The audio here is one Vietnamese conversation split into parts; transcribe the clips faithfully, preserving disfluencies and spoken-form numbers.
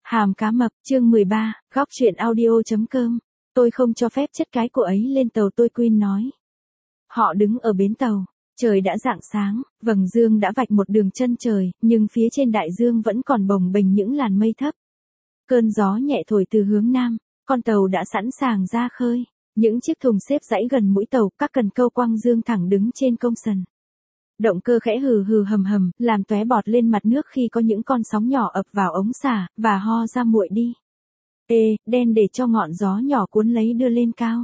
Hàm cá mập, chương mười ba, góc truyện audio.com. Tôi không cho phép chất cái cô ấy lên tàu, tôi Queen nói. Họ đứng ở bến tàu. Trời đã rạng sáng, vầng dương đã vạch một đường chân trời, nhưng phía trên đại dương vẫn còn bồng bềnh những làn mây thấp. Cơn gió nhẹ thổi từ hướng nam, con tàu đã sẵn sàng ra khơi. Những chiếc thùng xếp dãy gần mũi tàu, các cần câu quăng dương thẳng đứng trên công sần. Động cơ khẽ hừ hừ hầm hầm, làm tóe bọt lên mặt nước khi có những con sóng nhỏ ập vào ống xả, và ho ra muội đi. Ê, đen để cho ngọn gió nhỏ cuốn lấy đưa lên cao.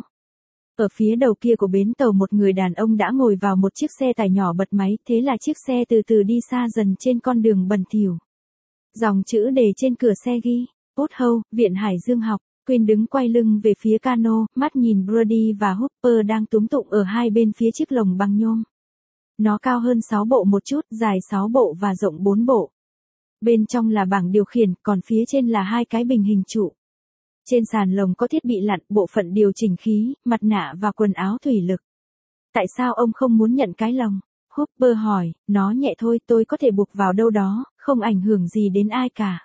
Ở phía đầu kia của bến tàu một người đàn ông đã ngồi vào một chiếc xe tải nhỏ bật máy, thế là chiếc xe từ từ đi xa dần trên con đường bẩn thỉu. Dòng chữ đề trên cửa xe ghi, Woodhouse, Viện Hải Dương học. Queen đứng quay lưng về phía cano, mắt nhìn Brody và Hopper đang túm tụng ở hai bên phía chiếc lồng bằng nhôm. Nó cao hơn sáu bộ một chút, dài sáu bộ và rộng bốn bộ. Bên trong là bảng điều khiển, còn phía trên là hai cái bình hình trụ. Trên sàn lồng có thiết bị lặn, bộ phận điều chỉnh khí, mặt nạ và quần áo thủy lực. Tại sao ông không muốn nhận cái lồng? Hopper hỏi, nó nhẹ thôi, tôi có thể buộc vào đâu đó, không ảnh hưởng gì đến ai cả.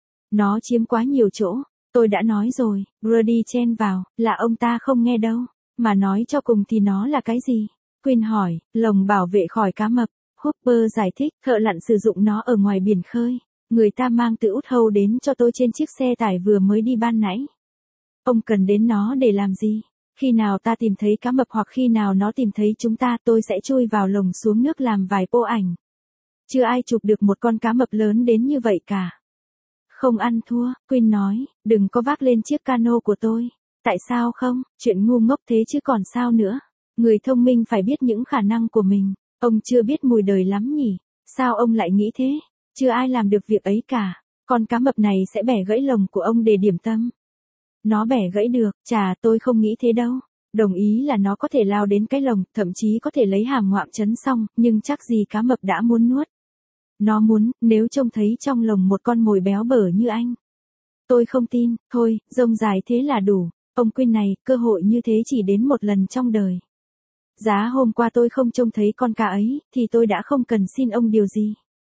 Nó chiếm quá nhiều chỗ, tôi đã nói rồi, Brody chen vào, là ông ta không nghe đâu, mà nói cho cùng thì nó là cái gì? Queen hỏi, lồng bảo vệ khỏi cá mập. Hopper giải thích, thợ lặn sử dụng nó ở ngoài biển khơi. Người ta mang từ Woodhouse đến cho tôi trên chiếc xe tải vừa mới đi ban nãy. Ông cần đến nó để làm gì? Khi nào ta tìm thấy cá mập hoặc khi nào nó tìm thấy chúng ta, tôi sẽ chui vào lồng xuống nước làm vài pô ảnh. Chưa ai chụp được một con cá mập lớn đến như vậy cả. Không ăn thua, Queen nói, đừng có vác lên chiếc cano của tôi. Tại sao không? Chuyện ngu ngốc thế chứ còn sao nữa. Người thông minh phải biết những khả năng của mình. Ông chưa biết mùi đời lắm nhỉ? Sao ông lại nghĩ thế? Chưa ai làm được việc ấy cả. Con cá mập này sẽ bẻ gãy lồng của ông để điểm tâm. Nó bẻ gãy được, chà, tôi không nghĩ thế đâu. Đồng ý là nó có thể lao đến cái lồng, thậm chí có thể lấy hàm ngoạm chấn xong, nhưng chắc gì cá mập đã muốn nuốt. Nó muốn, nếu trông thấy trong lồng một con mồi béo bở như anh. Tôi không tin, thôi, rông dài thế là đủ. Ông Queen này, cơ hội như thế chỉ đến một lần trong đời. Giá hôm qua tôi không trông thấy con cá ấy, thì tôi đã không cần xin ông điều gì.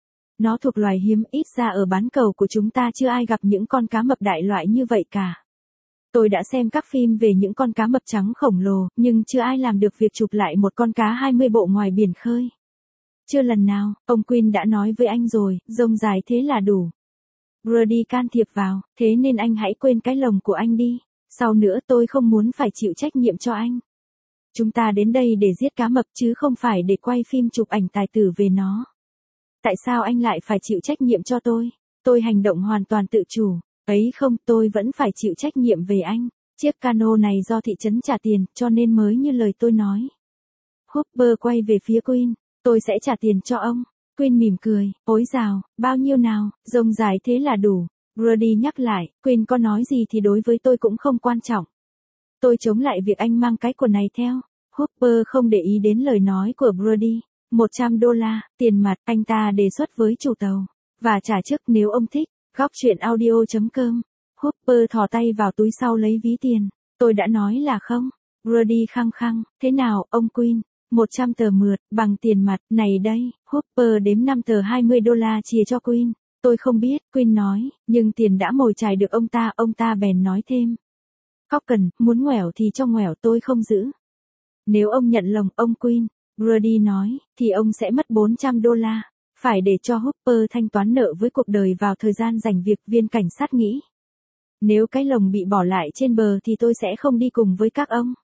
Nó thuộc loài hiếm, ít ra ở bán cầu của chúng ta chưa ai gặp những con cá mập đại loại như vậy cả. Tôi đã xem các phim về những con cá mập trắng khổng lồ, nhưng chưa ai làm được việc chụp lại một con cá hai mươi bộ ngoài biển khơi. Chưa lần nào, ông Queen đã nói với anh rồi, rông dài thế là đủ. Brody can thiệp vào, thế nên anh hãy quên cái lồng của anh đi. Sau nữa tôi không muốn phải chịu trách nhiệm cho anh. Chúng ta đến đây để giết cá mập chứ không phải để quay phim chụp ảnh tài tử về nó. Tại sao anh lại phải chịu trách nhiệm cho tôi? Tôi hành động hoàn toàn tự chủ. Ấy không, tôi vẫn phải chịu trách nhiệm về anh. Chiếc cano này do thị trấn trả tiền, cho nên mới như lời tôi nói. Hopper quay về phía Queen. Tôi sẽ trả tiền cho ông. Queen mỉm cười. Ối dào, bao nhiêu nào, rông dài thế là đủ. Brody nhắc lại, Queen có nói gì thì đối với tôi cũng không quan trọng. Tôi chống lại việc anh mang cái quần này theo. Hopper không để ý đến lời nói của Brody. một trăm đô la, tiền mặt, anh ta đề xuất với chủ tàu. Và trả trước nếu ông thích. Góc truyện audio.com. Hopper thò tay vào túi sau lấy ví tiền. Tôi đã nói là không. Brody khăng khăng, thế nào, ông Queen? một trăm tờ mượt, bằng tiền mặt, này đây. Hopper đếm năm tờ hai mươi đô la chia cho Queen. Tôi không biết, Queen nói, nhưng tiền đã mồi chài được ông ta, ông ta bèn nói thêm. Cóc cần, muốn ngoẻo thì cho ngoẻo, tôi không giữ. Nếu ông nhận lồng, ông Queen, Brody nói, thì ông sẽ mất bốn trăm đô la. Phải để cho Hopper thanh toán nợ với cuộc đời vào thời gian rảnh việc, viên cảnh sát nghĩ. Nếu cái lồng bị bỏ lại trên bờ thì tôi sẽ không đi cùng với các ông.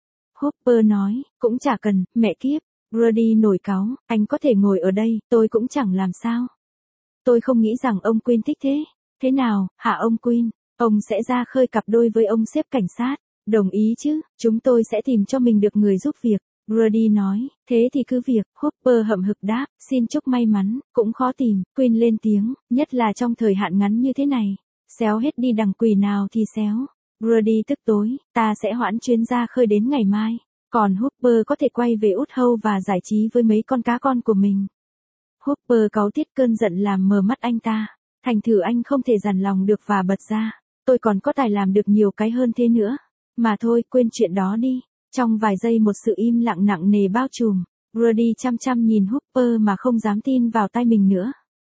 Hopper nói, cũng chả cần, mẹ kiếp. Brody nổi cáu, anh có thể ngồi ở đây, tôi cũng chẳng làm sao. Tôi không nghĩ rằng ông Queen thích thế. Thế nào, hả ông Queen? Ông sẽ ra khơi cặp đôi với ông sếp cảnh sát. Đồng ý chứ, chúng tôi sẽ tìm cho mình được người giúp việc. Brody nói, thế thì cứ việc. Hopper hậm hực đáp, xin chúc may mắn, cũng khó tìm. Queen lên tiếng, nhất là trong thời hạn ngắn như thế này. Xéo hết đi đằng quỷ nào thì xéo. Brody tức tối, ta sẽ hoãn chuyến ra khơi đến ngày mai. Còn Hopper có thể quay về Woodhouse và giải trí với mấy con cá con của mình. Hopper cáu tiết, cơn giận làm mờ mắt anh ta. Thành thử anh không thể dằn lòng được và bật ra. Tôi còn có tài làm được nhiều cái hơn thế nữa. Mà thôi, quên chuyện đó đi. Trong vài giây một sự im lặng nặng nề bao trùm. Brody chăm chăm nhìn Hopper mà không dám tin vào tai mình nữa.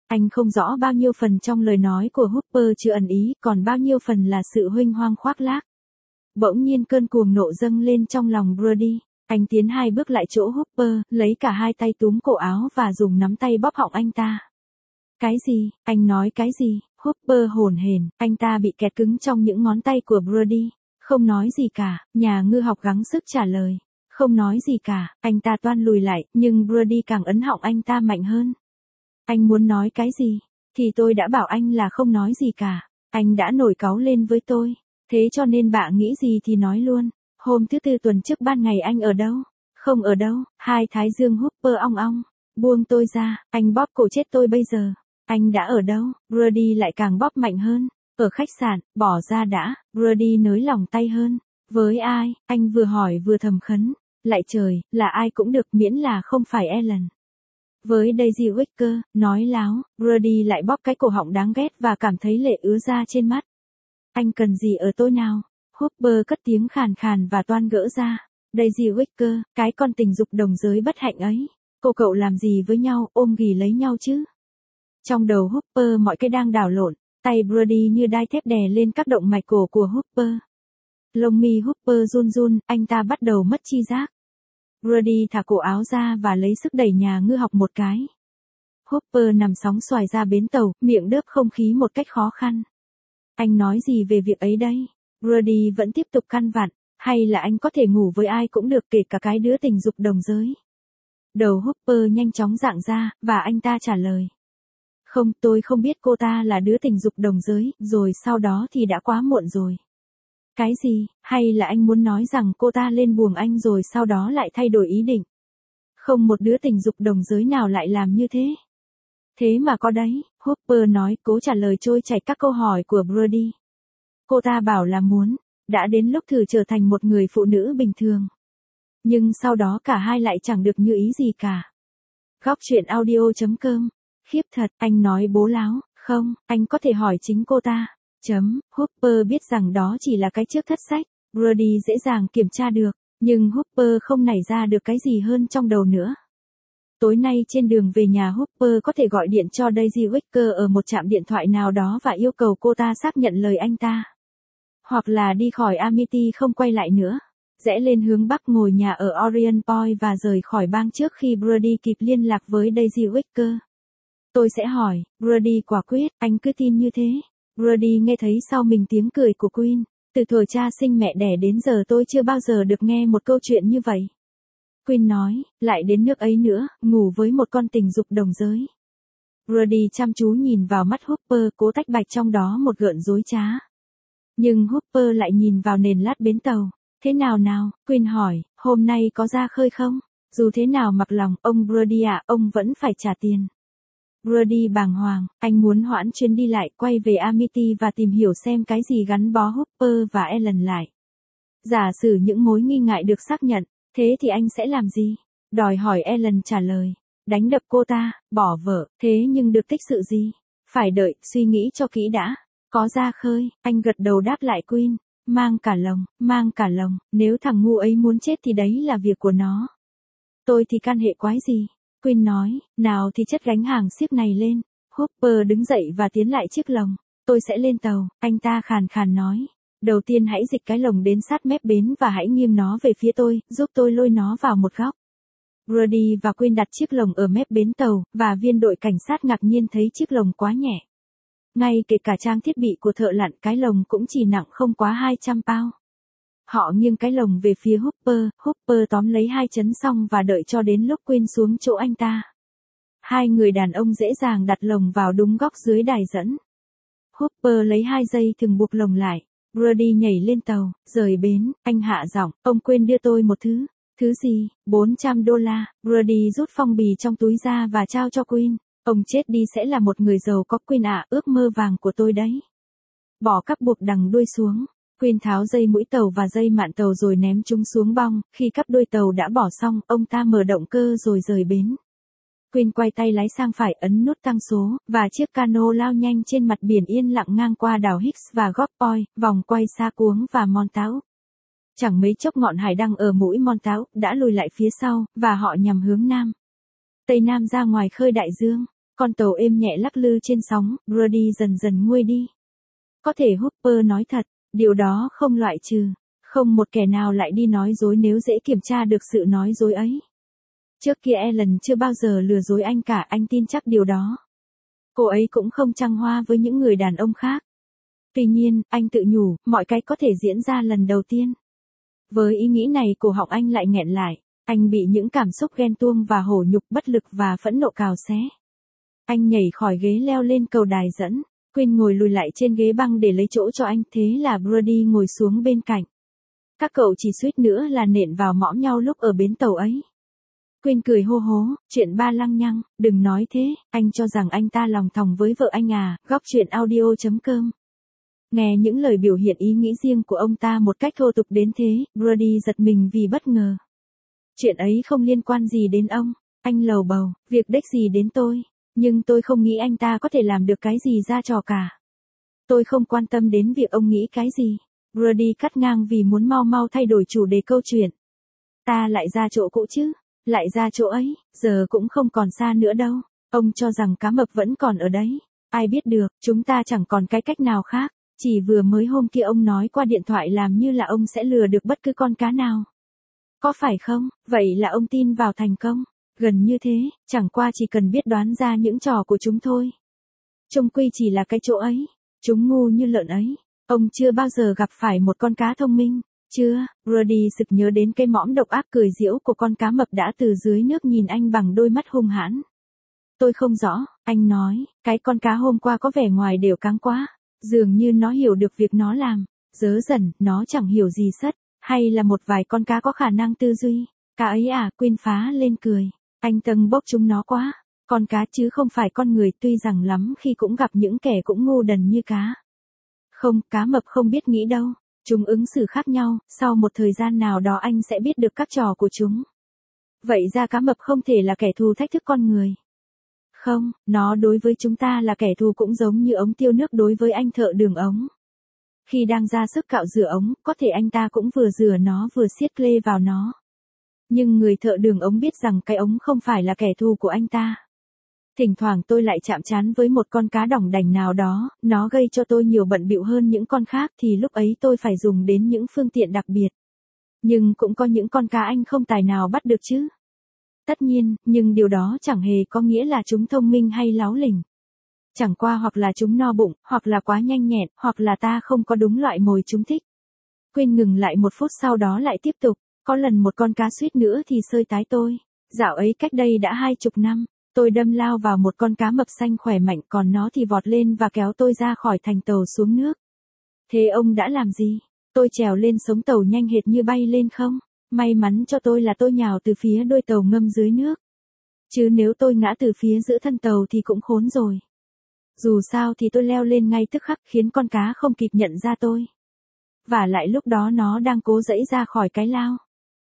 Anh không rõ bao nhiêu phần trong lời nói của Hooper chưa ẩn ý, còn bao nhiêu phần là sự huênh hoang khoác lác. Bỗng nhiên cơn cuồng nộ dâng lên trong lòng Brody. Anh tiến hai bước lại chỗ Hooper, lấy cả hai tay túm cổ áo và dùng nắm tay bóp họng anh ta. Cái gì, anh nói cái gì? Hooper hổn hển, anh ta bị kẹt cứng trong những ngón tay của Brody. Không nói gì cả, nhà ngư học gắng sức trả lời. Không nói gì cả, anh ta toan lùi lại, nhưng Brody càng ấn họng anh ta mạnh hơn. Anh muốn nói cái gì? Thì tôi đã bảo anh là không nói gì cả. Anh đã nổi cáu lên với tôi. Thế cho nên bạn nghĩ gì thì nói luôn. Hôm thứ tư tuần trước ban ngày anh ở đâu? Không ở đâu, hai thái dương Hooper ong ong. Buông tôi ra, anh bóp cổ chết tôi bây giờ. Anh đã ở đâu? Brody lại càng bóp mạnh hơn. Ở khách sạn, bỏ ra đã. Brody nới lỏng tay hơn. Với ai? Anh vừa hỏi vừa thầm khấn. Lại trời, là ai cũng được miễn là không phải Ellen. Với Daisy Wicker, nói láo, Brody lại bóp cái cổ họng đáng ghét và cảm thấy lệ ứa ra trên mắt. Anh cần gì ở tôi nào? Hooper cất tiếng khàn khàn và toan gỡ ra. Daisy Wicker, cái con tình dục đồng giới bất hạnh ấy. Cô cậu làm gì với nhau, ôm ghì lấy nhau chứ? Trong đầu Hooper mọi cái đang đảo lộn, tay Brody như đai thép đè lên các động mạch cổ của Hooper. Lông mi Hooper run run, anh ta bắt đầu mất chi giác. Brody thả cổ áo ra và lấy sức đẩy nhà ngư học một cái. Hooper nằm sóng xoài ra bến tàu, miệng đớp không khí một cách khó khăn. Anh nói gì về việc ấy đây? Brody vẫn tiếp tục căn vặn, hay là anh có thể ngủ với ai cũng được kể cả cái đứa tình dục đồng giới? Đầu Hooper nhanh chóng rạng ra, và anh ta trả lời. Không, tôi không biết cô ta là đứa tình dục đồng giới, rồi sau đó thì đã quá muộn rồi. Cái gì, hay là anh muốn nói rằng cô ta lên buồng anh rồi sau đó lại thay đổi ý định? Không một đứa tình dục đồng giới nào lại làm như thế. Thế mà có đấy, Hooper nói, cố trả lời trôi chảy các câu hỏi của Brody. Cô ta bảo là muốn, đã đến lúc thử trở thành một người phụ nữ bình thường. Nhưng sau đó cả hai lại chẳng được như ý gì cả. Góc truyện audio chấm com. Khiếp thật, anh nói bố láo, không, anh có thể hỏi chính cô ta. Chấm, Hooper biết rằng đó chỉ là cái trước thất sách, Brody dễ dàng kiểm tra được, nhưng Hooper không nảy ra được cái gì hơn trong đầu nữa. Tối nay trên đường về nhà Hooper có thể gọi điện cho Daisy Wicker ở một trạm điện thoại nào đó và yêu cầu cô ta xác nhận lời anh ta. Hoặc là đi khỏi Amity không quay lại nữa. Rẽ lên hướng Bắc ngồi nhà ở Orion Point và rời khỏi bang trước khi Brody kịp liên lạc với Daisy Wicker. Tôi sẽ hỏi, Brody quả quyết, anh cứ tin như thế. Brody nghe thấy sau mình tiếng cười của Queen. Từ thuở cha sinh mẹ đẻ đến giờ tôi chưa bao giờ được nghe một câu chuyện như vậy. Queen nói, lại đến nước ấy nữa, ngủ với một con tình dục đồng giới. Brody chăm chú nhìn vào mắt Hooper, cố tách bạch trong đó một gợn dối trá. Nhưng Hooper lại nhìn vào nền lát bến tàu. Thế nào nào, Queen hỏi, hôm nay có ra khơi không? Dù thế nào mặc lòng, ông Brody ạ, à, ông vẫn phải trả tiền. Brody bàng hoàng, anh muốn hoãn chuyến đi lại, quay về Amity và tìm hiểu xem cái gì gắn bó Hooper và Ellen lại. Giả sử những mối nghi ngại được xác nhận, thế thì anh sẽ làm gì? Đòi hỏi Ellen trả lời. Đánh đập cô ta, bỏ vợ, thế nhưng được tích sự gì? Phải đợi, suy nghĩ cho kỹ đã. Có ra khơi, anh gật đầu đáp lại Queen. Mang cả lồng, mang cả lồng, nếu thằng ngu ấy muốn chết thì đấy là việc của nó. Tôi thì can hệ quái gì? Queen nói, nào thì chất gánh hàng xiếc này lên. Hooper đứng dậy và tiến lại chiếc lồng. Tôi sẽ lên tàu, anh ta khàn khàn nói. Đầu tiên hãy dịch cái lồng đến sát mép bến và hãy nghiêng nó về phía tôi, giúp tôi lôi nó vào một góc. Brody và Queen đặt chiếc lồng ở mép bến tàu, và viên đội cảnh sát ngạc nhiên thấy chiếc lồng quá nhẹ. Ngay kể cả trang thiết bị của thợ lặn, cái lồng cũng chỉ nặng không quá hai trăm pound. Họ nghiêng cái lồng về phía Hooper, Hooper tóm lấy hai chấn xong và đợi cho đến lúc Queen xuống chỗ anh ta. Hai người đàn ông dễ dàng đặt lồng vào đúng góc dưới đài dẫn. Hooper lấy hai dây thừng buộc lồng lại. Brody nhảy lên tàu, rời bến, anh hạ giọng, ông quên đưa tôi một thứ. Thứ gì? bốn trăm đô la. Brody rút phong bì trong túi ra và trao cho Queen. Ông chết đi sẽ là một người giàu có, Queen ạ, ước mơ vàng của tôi đấy. Bỏ cắp buộc đằng đuôi xuống. Queen tháo dây mũi tàu và dây mạn tàu rồi ném chúng xuống bong. Khi cắp đuôi tàu đã bỏ xong, ông ta mở động cơ rồi rời bến. Queen quay tay lái sang phải, ấn nút tăng số, và chiếc cano lao nhanh trên mặt biển yên lặng ngang qua đảo Hicks và Góc Point, vòng quay xa cuống và Montauk. Chẳng mấy chốc ngọn hải đăng ở mũi Montauk đã lùi lại phía sau, và họ nhằm hướng nam. Tây Nam ra ngoài khơi đại dương. Con tàu êm nhẹ lắc lư trên sóng, Brody dần dần nguôi đi. Có thể Hopper nói thật, điều đó không loại trừ. Không một kẻ nào lại đi nói dối nếu dễ kiểm tra được sự nói dối ấy. Trước kia Ellen chưa bao giờ lừa dối anh cả, anh tin chắc điều đó. Cô ấy cũng không trăng hoa với những người đàn ông khác. Tuy nhiên, anh tự nhủ, mọi cái có thể diễn ra lần đầu tiên. Với ý nghĩ này cổ họng anh lại nghẹn lại, anh bị những cảm xúc ghen tuông và hổ nhục, bất lực và phẫn nộ cào xé. Anh nhảy khỏi ghế leo lên cầu đài dẫn, Quinn ngồi lùi lại trên ghế băng để lấy chỗ cho anh, thế là Brody ngồi xuống bên cạnh. Các cậu chỉ suýt nữa là nện vào mõm nhau lúc ở bến tàu ấy. Quinn cười hô hố, chuyện ba lăng nhăng, đừng nói thế, anh cho rằng anh ta lòng thòng với vợ anh à, góc chuyện audio chấm com. Nghe những lời biểu hiện ý nghĩ riêng của ông ta một cách thô tục đến thế, Brody giật mình vì bất ngờ. Chuyện ấy không liên quan gì đến ông, anh lầu bầu, việc đếch gì đến tôi, nhưng tôi không nghĩ anh ta có thể làm được cái gì ra trò cả. Tôi không quan tâm đến việc ông nghĩ cái gì. Brody cắt ngang vì muốn mau mau thay đổi chủ đề câu chuyện. Ta lại ra chỗ cũ chứ, lại ra chỗ ấy, giờ cũng không còn xa nữa đâu. Ông cho rằng cá mập vẫn còn ở đấy. Ai biết được, chúng ta chẳng còn cái cách nào khác. Chỉ vừa mới hôm kia ông nói qua điện thoại làm như là ông sẽ lừa được bất cứ con cá nào. Có phải không? Vậy là ông tin vào thành công. Gần như thế, chẳng qua chỉ cần biết đoán ra những trò của chúng thôi. Chung quy chỉ là cái chỗ ấy. Chúng ngu như lợn ấy. Ông chưa bao giờ gặp phải một con cá thông minh. Chưa, Brody sực nhớ đến cái mõm độc ác cười giễu của con cá mập đã từ dưới nước nhìn anh bằng đôi mắt hung hãn. Tôi không rõ, anh nói, cái con cá hôm qua có vẻ ngoài đều căng quá. Dường như nó hiểu được việc nó làm. Dớ dần, nó chẳng hiểu gì sất. Hay là một vài con cá có khả năng tư duy. Cá ấy à, Quinn phá lên cười. Anh tâng bốc chúng nó quá. Con cá chứ không phải con người, tuy rằng lắm khi cũng gặp những kẻ cũng ngu đần như cá. Không, cá mập không biết nghĩ đâu. Chúng ứng xử khác nhau, sau một thời gian nào đó anh sẽ biết được các trò của chúng. Vậy ra cá mập không thể là kẻ thù thách thức con người. Không, nó đối với chúng ta là kẻ thù cũng giống như ống tiêu nước đối với anh thợ đường ống. Khi đang ra sức cạo rửa ống, có thể anh ta cũng vừa rửa nó vừa siết clê vào nó. Nhưng người thợ đường ống biết rằng cái ống không phải là kẻ thù của anh ta. Thỉnh thoảng tôi lại chạm trán với một con cá đỏng đành nào đó, nó gây cho tôi nhiều bận bịu hơn những con khác thì lúc ấy tôi phải dùng đến những phương tiện đặc biệt. Nhưng cũng có những con cá anh không tài nào bắt được chứ. Tất nhiên, nhưng điều đó chẳng hề có nghĩa là chúng thông minh hay láo lỉnh. Chẳng qua hoặc là chúng no bụng, hoặc là quá nhanh nhẹn, hoặc là ta không có đúng loại mồi chúng thích. Quinn ngừng lại một phút sau đó lại tiếp tục, có lần một con cá suýt nữa thì sơi tái tôi. Dạo ấy cách đây đã hai chục năm, tôi đâm lao vào một con cá mập xanh khỏe mạnh còn nó thì vọt lên và kéo tôi ra khỏi thành tàu xuống nước. Thế ông đã làm gì? Tôi trèo lên sống tàu nhanh hệt như bay lên không? May mắn cho tôi là tôi nhào từ phía đuôi tàu ngâm dưới nước. Chứ nếu tôi ngã từ phía giữa thân tàu thì cũng khốn rồi. Dù sao thì tôi leo lên ngay tức khắc khiến con cá không kịp nhận ra tôi. Và lại lúc đó nó đang cố giãy ra khỏi cái lao.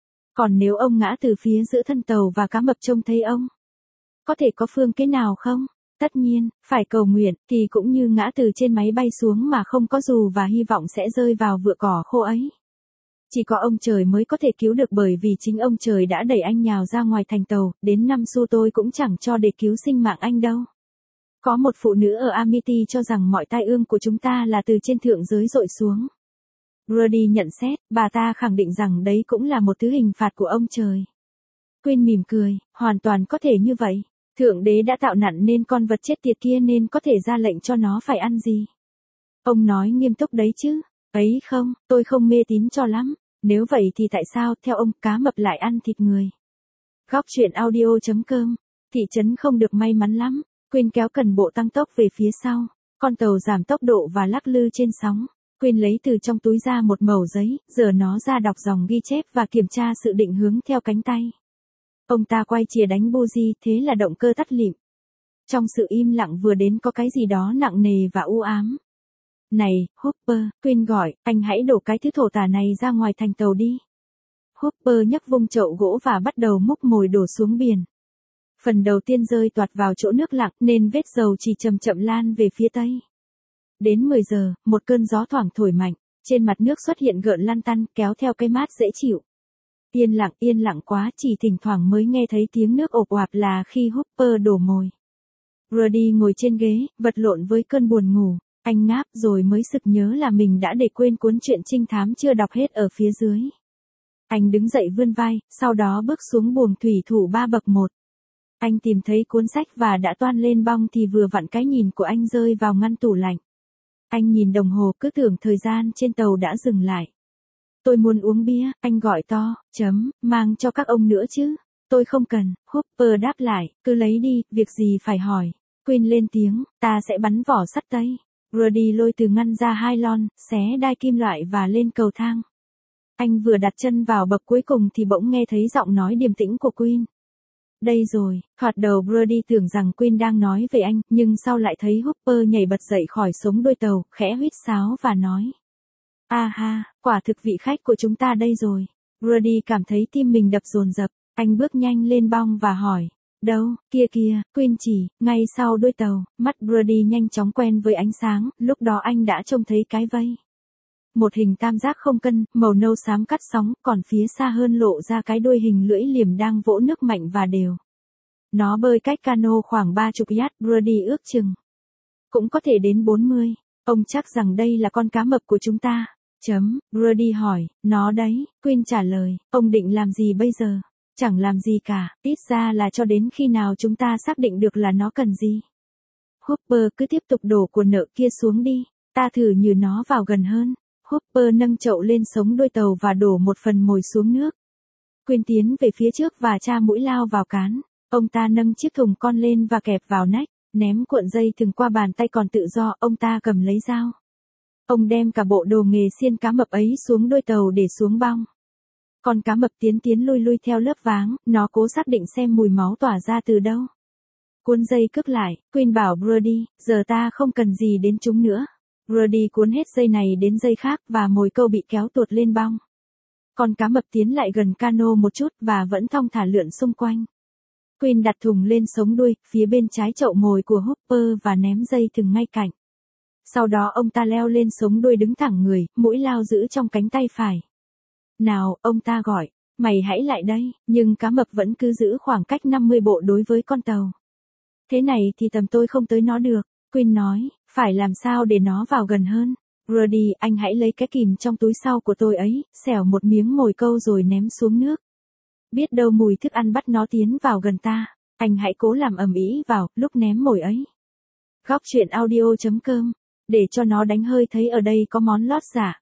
Còn nếu ông ngã từ phía giữa thân tàu và cá mập trông thấy ông, có thể có phương kế nào không? Tất nhiên, phải cầu nguyện, thì cũng như ngã từ trên máy bay xuống mà không có dù và hy vọng sẽ rơi vào vựa cỏ khô ấy. Chỉ có ông trời mới có thể cứu được bởi vì chính ông trời đã đẩy anh nhào ra ngoài thành tàu, đến năm xu tôi cũng chẳng cho để cứu sinh mạng anh đâu. Có một phụ nữ ở Amity cho rằng mọi tai ương của chúng ta là từ trên thượng giới dội xuống. Brody nhận xét, bà ta khẳng định rằng đấy cũng là một thứ hình phạt của ông trời. Quinn mỉm cười, hoàn toàn có thể như vậy. Thượng đế đã tạo nặn nên con vật chết tiệt kia nên có thể ra lệnh cho nó phải ăn gì. Ông nói nghiêm túc đấy chứ. Ấy không, tôi không mê tín cho lắm. Nếu vậy thì tại sao theo ông cá mập lại ăn thịt người? Góc chuyện audio chấm com. Thị trấn không được may mắn lắm. Quinn kéo cần bộ tăng tốc về phía sau. Con tàu giảm tốc độ và lắc lư trên sóng. Quinn lấy từ trong túi ra một mẩu giấy, giờ nó ra đọc dòng ghi chép và kiểm tra sự định hướng theo cánh tay. Ông ta quay chìa đánh buji, thế là động cơ tắt lịm. Trong sự im lặng vừa đến có cái gì đó nặng nề và u ám. Này, Hopper, Quinn gọi, anh hãy đổ cái thứ thổ tả này ra ngoài thành tàu đi. Hopper nhấc vung chậu gỗ và bắt đầu múc mồi đổ xuống biển. Phần đầu tiên rơi toạt vào chỗ nước lặng nên vết dầu chỉ chậm chậm lan về phía tây. Đến mười giờ, một cơn gió thoảng thổi mạnh, trên mặt nước xuất hiện gợn lăn tăn kéo theo cái mát dễ chịu. Yên lặng yên lặng quá, chỉ thỉnh thoảng mới nghe thấy tiếng nước ộp oạp là khi Hopper đổ mồi. Rudy ngồi trên ghế, vật lộn với cơn buồn ngủ. Anh ngáp rồi mới sực nhớ là mình đã để quên cuốn truyện trinh thám chưa đọc hết ở phía dưới. Anh đứng dậy vươn vai, sau đó bước xuống buồng thủy thủ ba bậc một. Anh tìm thấy cuốn sách và đã toan lên bong thì vừa vặn cái nhìn của anh rơi vào ngăn tủ lạnh. Anh nhìn đồng hồ cứ tưởng thời gian trên tàu đã dừng lại. Tôi muốn uống bia, anh gọi to, chấm, mang cho các ông nữa chứ. Tôi không cần, Hopper đáp lại, cứ lấy đi, việc gì phải hỏi. Quinn lên tiếng, ta sẽ bắn vỏ sắt tây. Rudy lôi từ ngăn ra hai lon, xé đai kim loại và lên cầu thang. Anh vừa đặt chân vào bậc cuối cùng thì bỗng nghe thấy giọng nói điềm tĩnh của Quinn. Đây rồi, thoạt đầu Rudy tưởng rằng Quinn đang nói về anh, nhưng sau lại thấy Hopper nhảy bật dậy khỏi sống đuôi tàu, khẽ huýt sáo và nói. A ha, quả thực vị khách của chúng ta đây rồi. Rudy cảm thấy tim mình đập dồn dập, anh bước nhanh lên bong và hỏi. Đâu, kia kia, Quinn chỉ, ngay sau đuôi tàu, mắt Rudy nhanh chóng quen với ánh sáng, lúc đó anh đã trông thấy cái vây. Một hình tam giác không cân, màu nâu xám cắt sóng, còn phía xa hơn lộ ra cái đuôi hình lưỡi liềm đang vỗ nước mạnh và đều. Nó bơi cách cano khoảng ba mươi yard, Rudy ước chừng. Cũng có thể đến bốn mươi. Ông chắc rằng đây là con cá mập của chúng ta. Chấm, Rudy hỏi, nó đấy, Quinn trả lời, ông định làm gì bây giờ? Chẳng làm gì cả, ít ra là cho đến khi nào chúng ta xác định được là nó cần gì. Hopper cứ tiếp tục đổ cuộn nợ kia xuống đi, ta thử nhử nó vào gần hơn. Hopper nâng chậu lên sống đuôi tàu và đổ một phần mồi xuống nước. Quinn tiến về phía trước và tra mũi lao vào cán. Ông ta nâng chiếc thùng con lên và kẹp vào nách, ném cuộn dây thừng qua bàn tay còn tự do, ông ta cầm lấy dao. Ông đem cả bộ đồ nghề xiên cá mập ấy xuống đuôi tàu để xuống bong. Con cá mập tiến tiến lui lui theo lớp váng, nó cố xác định xem mùi máu tỏa ra từ đâu. Cuốn dây cước lại, Quinn bảo Rudy, giờ ta không cần gì đến chúng nữa. Rudy cuốn hết dây này đến dây khác và mồi câu bị kéo tuột lên bong. Con cá mập tiến lại gần cano một chút và vẫn thong thả lượn xung quanh. Quinn đặt thùng lên sống đuôi, phía bên trái chậu mồi của Hopper và ném dây thừng ngay cạnh. Sau đó ông ta leo lên sống đuôi đứng thẳng người, mũi lao giữ trong cánh tay phải. Nào, ông ta gọi, mày hãy lại đây, nhưng cá mập vẫn cứ giữ khoảng cách năm mươi bộ đối với con tàu. Thế này thì tầm tôi không tới nó được, Quinn nói, phải làm sao để nó vào gần hơn. Rudy, anh hãy lấy cái kìm trong túi sau của tôi ấy, xẻo một miếng mồi câu rồi ném xuống nước. Biết đâu mùi thức ăn bắt nó tiến vào gần ta, anh hãy cố làm ầm ĩ vào, lúc ném mồi ấy. Góc truyện audio chấm com, để cho nó đánh hơi thấy ở đây có món lót giả.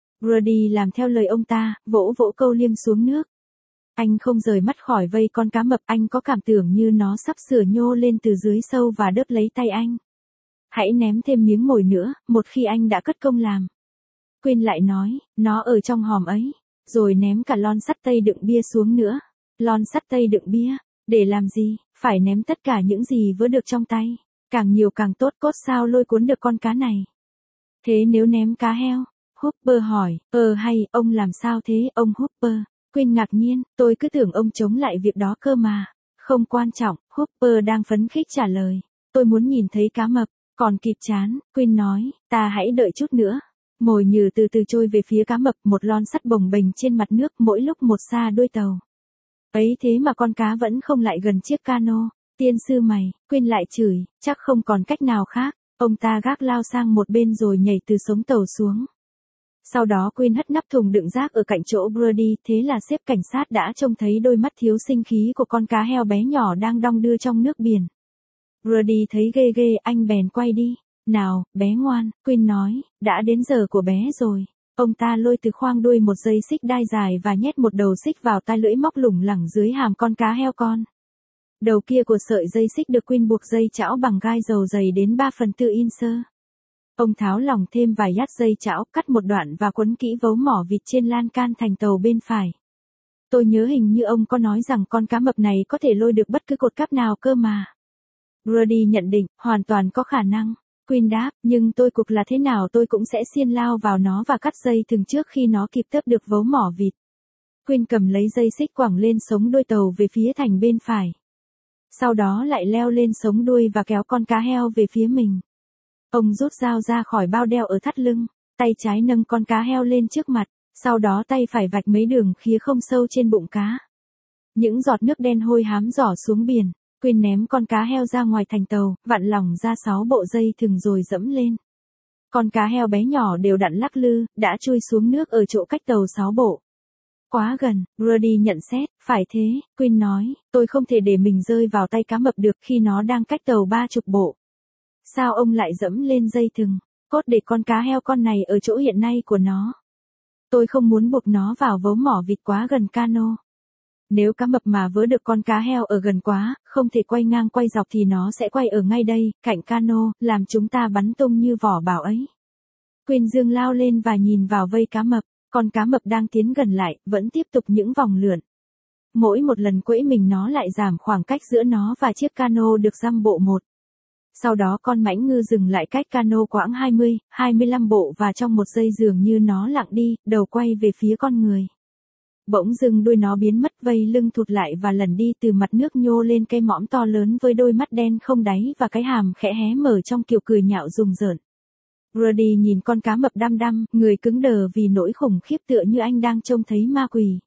Rudy làm theo lời ông ta, vỗ vỗ câu liêm xuống nước. Anh không rời mắt khỏi vây con cá mập, anh có cảm tưởng như nó sắp sửa nhô lên từ dưới sâu và đớp lấy tay anh. Hãy ném thêm miếng mồi nữa, một khi anh đã cất công làm. Quinn lại nói, nó ở trong hòm ấy, rồi ném cả lon sắt tây đựng bia xuống nữa. Lon sắt tây đựng bia, để làm gì, phải ném tất cả những gì vớ được trong tay. Càng nhiều càng tốt, cốt sao lôi cuốn được con cá này. Thế nếu ném cá heo? Hopper hỏi, ờ hay, ông làm sao thế, ông Hopper? Quinn ngạc nhiên, tôi cứ tưởng ông chống lại việc đó cơ mà. Không quan trọng, Hopper đang phấn khích trả lời. Tôi muốn nhìn thấy cá mập, còn kịp chán, Quinn nói, ta hãy đợi chút nữa. Mồi nhừ từ từ trôi về phía cá mập, một lon sắt bồng bềnh trên mặt nước mỗi lúc một xa đuôi tàu. Ấy thế mà con cá vẫn không lại gần chiếc cano. Tiên sư mày, Quinn lại chửi, chắc không còn cách nào khác. Ông ta gác lao sang một bên rồi nhảy từ sống tàu xuống. Sau đó Quinn hất nắp thùng đựng rác ở cạnh chỗ Rudy, thế là sếp cảnh sát đã trông thấy đôi mắt thiếu sinh khí của con cá heo bé nhỏ đang đong đưa trong nước biển. Rudy thấy ghê ghê, anh bèn quay đi. Nào, bé ngoan, Quinn nói, đã đến giờ của bé rồi. Ông ta lôi từ khoang đuôi một dây xích đai dài và nhét một đầu xích vào tai lưỡi móc lủng lẳng dưới hàm con cá heo con. Đầu kia của sợi dây xích được Quinn buộc dây chảo bằng gai dầu dày đến ba phần tư inch. Ông tháo lỏng thêm vài nhát dây chảo, cắt một đoạn và quấn kỹ vấu mỏ vịt trên lan can thành tàu bên phải. Tôi nhớ hình như ông có nói rằng con cá mập này có thể lôi được bất cứ cột cáp nào cơ mà. Rudy nhận định, hoàn toàn có khả năng. Quinn đáp, nhưng tôi cuộc là thế nào tôi cũng sẽ xiên lao vào nó và cắt dây thừng trước khi nó kịp tớp được vấu mỏ vịt. Quinn cầm lấy dây xích quẳng lên sống đuôi tàu về phía thành bên phải. Sau đó lại leo lên sống đuôi và kéo con cá heo về phía mình. Ông rút dao ra khỏi bao đeo ở thắt lưng, tay trái nâng con cá heo lên trước mặt, sau đó tay phải vạch mấy đường khía không sâu trên bụng cá. Những giọt nước đen hôi hám rỏ xuống biển. Quyên ném con cá heo ra ngoài thành tàu, vặn lỏng ra sáu bộ dây thừng rồi dẫm lên. Con cá heo bé nhỏ đều đặn lắc lư, đã chui xuống nước ở chỗ cách tàu sáu bộ. Quá gần, Brody nhận xét, phải thế, Quyên nói, tôi không thể để mình rơi vào tay cá mập được khi nó đang cách tàu ba chục bộ. Sao ông lại dẫm lên dây thừng, cốt để con cá heo con này ở chỗ hiện nay của nó. Tôi không muốn buộc nó vào vấu mỏ vịt quá gần cano. Nếu cá mập mà vớ được con cá heo ở gần quá, không thể quay ngang quay dọc thì nó sẽ quay ở ngay đây, cạnh cano, làm chúng ta bắn tung như vỏ bảo ấy. Quyên dương lao lên và nhìn vào vây cá mập, con cá mập đang tiến gần lại, vẫn tiếp tục những vòng lượn. Mỗi một lần quẫy mình nó lại giảm khoảng cách giữa nó và chiếc cano được dăm bộ một. Sau đó con mãnh ngư dừng lại cách cano quãng hai mươi, hai mươi lăm bộ và trong một giây dường như nó lặng đi, đầu quay về phía con người. Bỗng dưng đuôi nó biến mất, vây lưng thụt lại và lần đi từ mặt nước nhô lên cái mõm to lớn với đôi mắt đen không đáy và cái hàm khẽ hé mở trong kiểu cười nhạo rùng rợn. Brody nhìn con cá mập đăm đăm, người cứng đờ vì nỗi khủng khiếp tựa như anh đang trông thấy ma quỷ.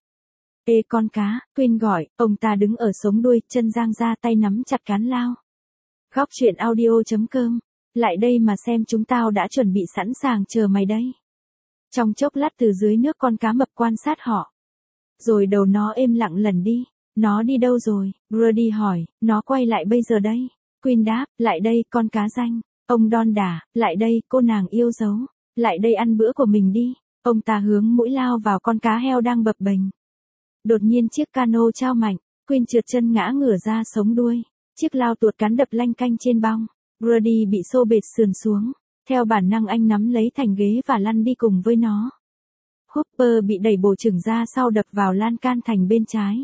Ê con cá, Quyên gọi, ông ta đứng ở sống đuôi, chân dang ra tay nắm chặt cán lao. Góc truyện audio chấm com, lại đây mà xem, chúng tao đã chuẩn bị sẵn sàng chờ mày đây. Trong chốc lát từ dưới nước con cá mập quan sát họ. Rồi đầu nó êm lặng lần đi. Nó đi đâu rồi? Brody hỏi, nó quay lại bây giờ đây. Quyên đáp, lại đây con cá danh. Ông đon đả, lại đây cô nàng yêu dấu. Lại đây ăn bữa của mình đi. Ông ta hướng mũi lao vào con cá heo đang bập bềnh. Đột nhiên chiếc cano trao mạnh. Quyên trượt chân ngã ngửa ra sống đuôi. Chiếc lao tuột cán đập lanh canh trên bong. Brody bị xô bệt sườn xuống. Theo bản năng anh nắm lấy thành ghế và lăn đi cùng với nó. Hopper bị đẩy bổ chừng ra sau đập vào lan can thành bên trái.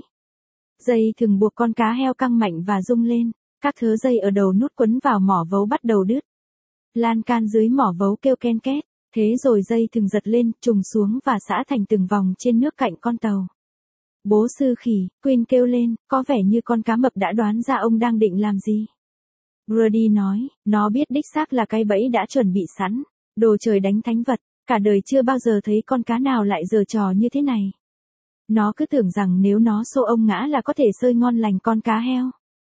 Dây thừng buộc con cá heo căng mạnh và rung lên. Các thớ dây ở đầu nút quấn vào mỏ vấu bắt đầu đứt. Lan can dưới mỏ vấu kêu ken két. Thế rồi dây thừng giật lên, trùng xuống và xả thành từng vòng trên nước cạnh con tàu. Bố sư khỉ, Quyên kêu lên, có vẻ như con cá mập đã đoán ra ông đang định làm gì. Brody nói, nó biết đích xác là cái bẫy đã chuẩn bị sẵn. Đồ trời đánh thánh vật, cả đời chưa bao giờ thấy con cá nào lại giở trò như thế này. Nó cứ tưởng rằng nếu nó xô ông ngã là có thể xơi ngon lành con cá heo.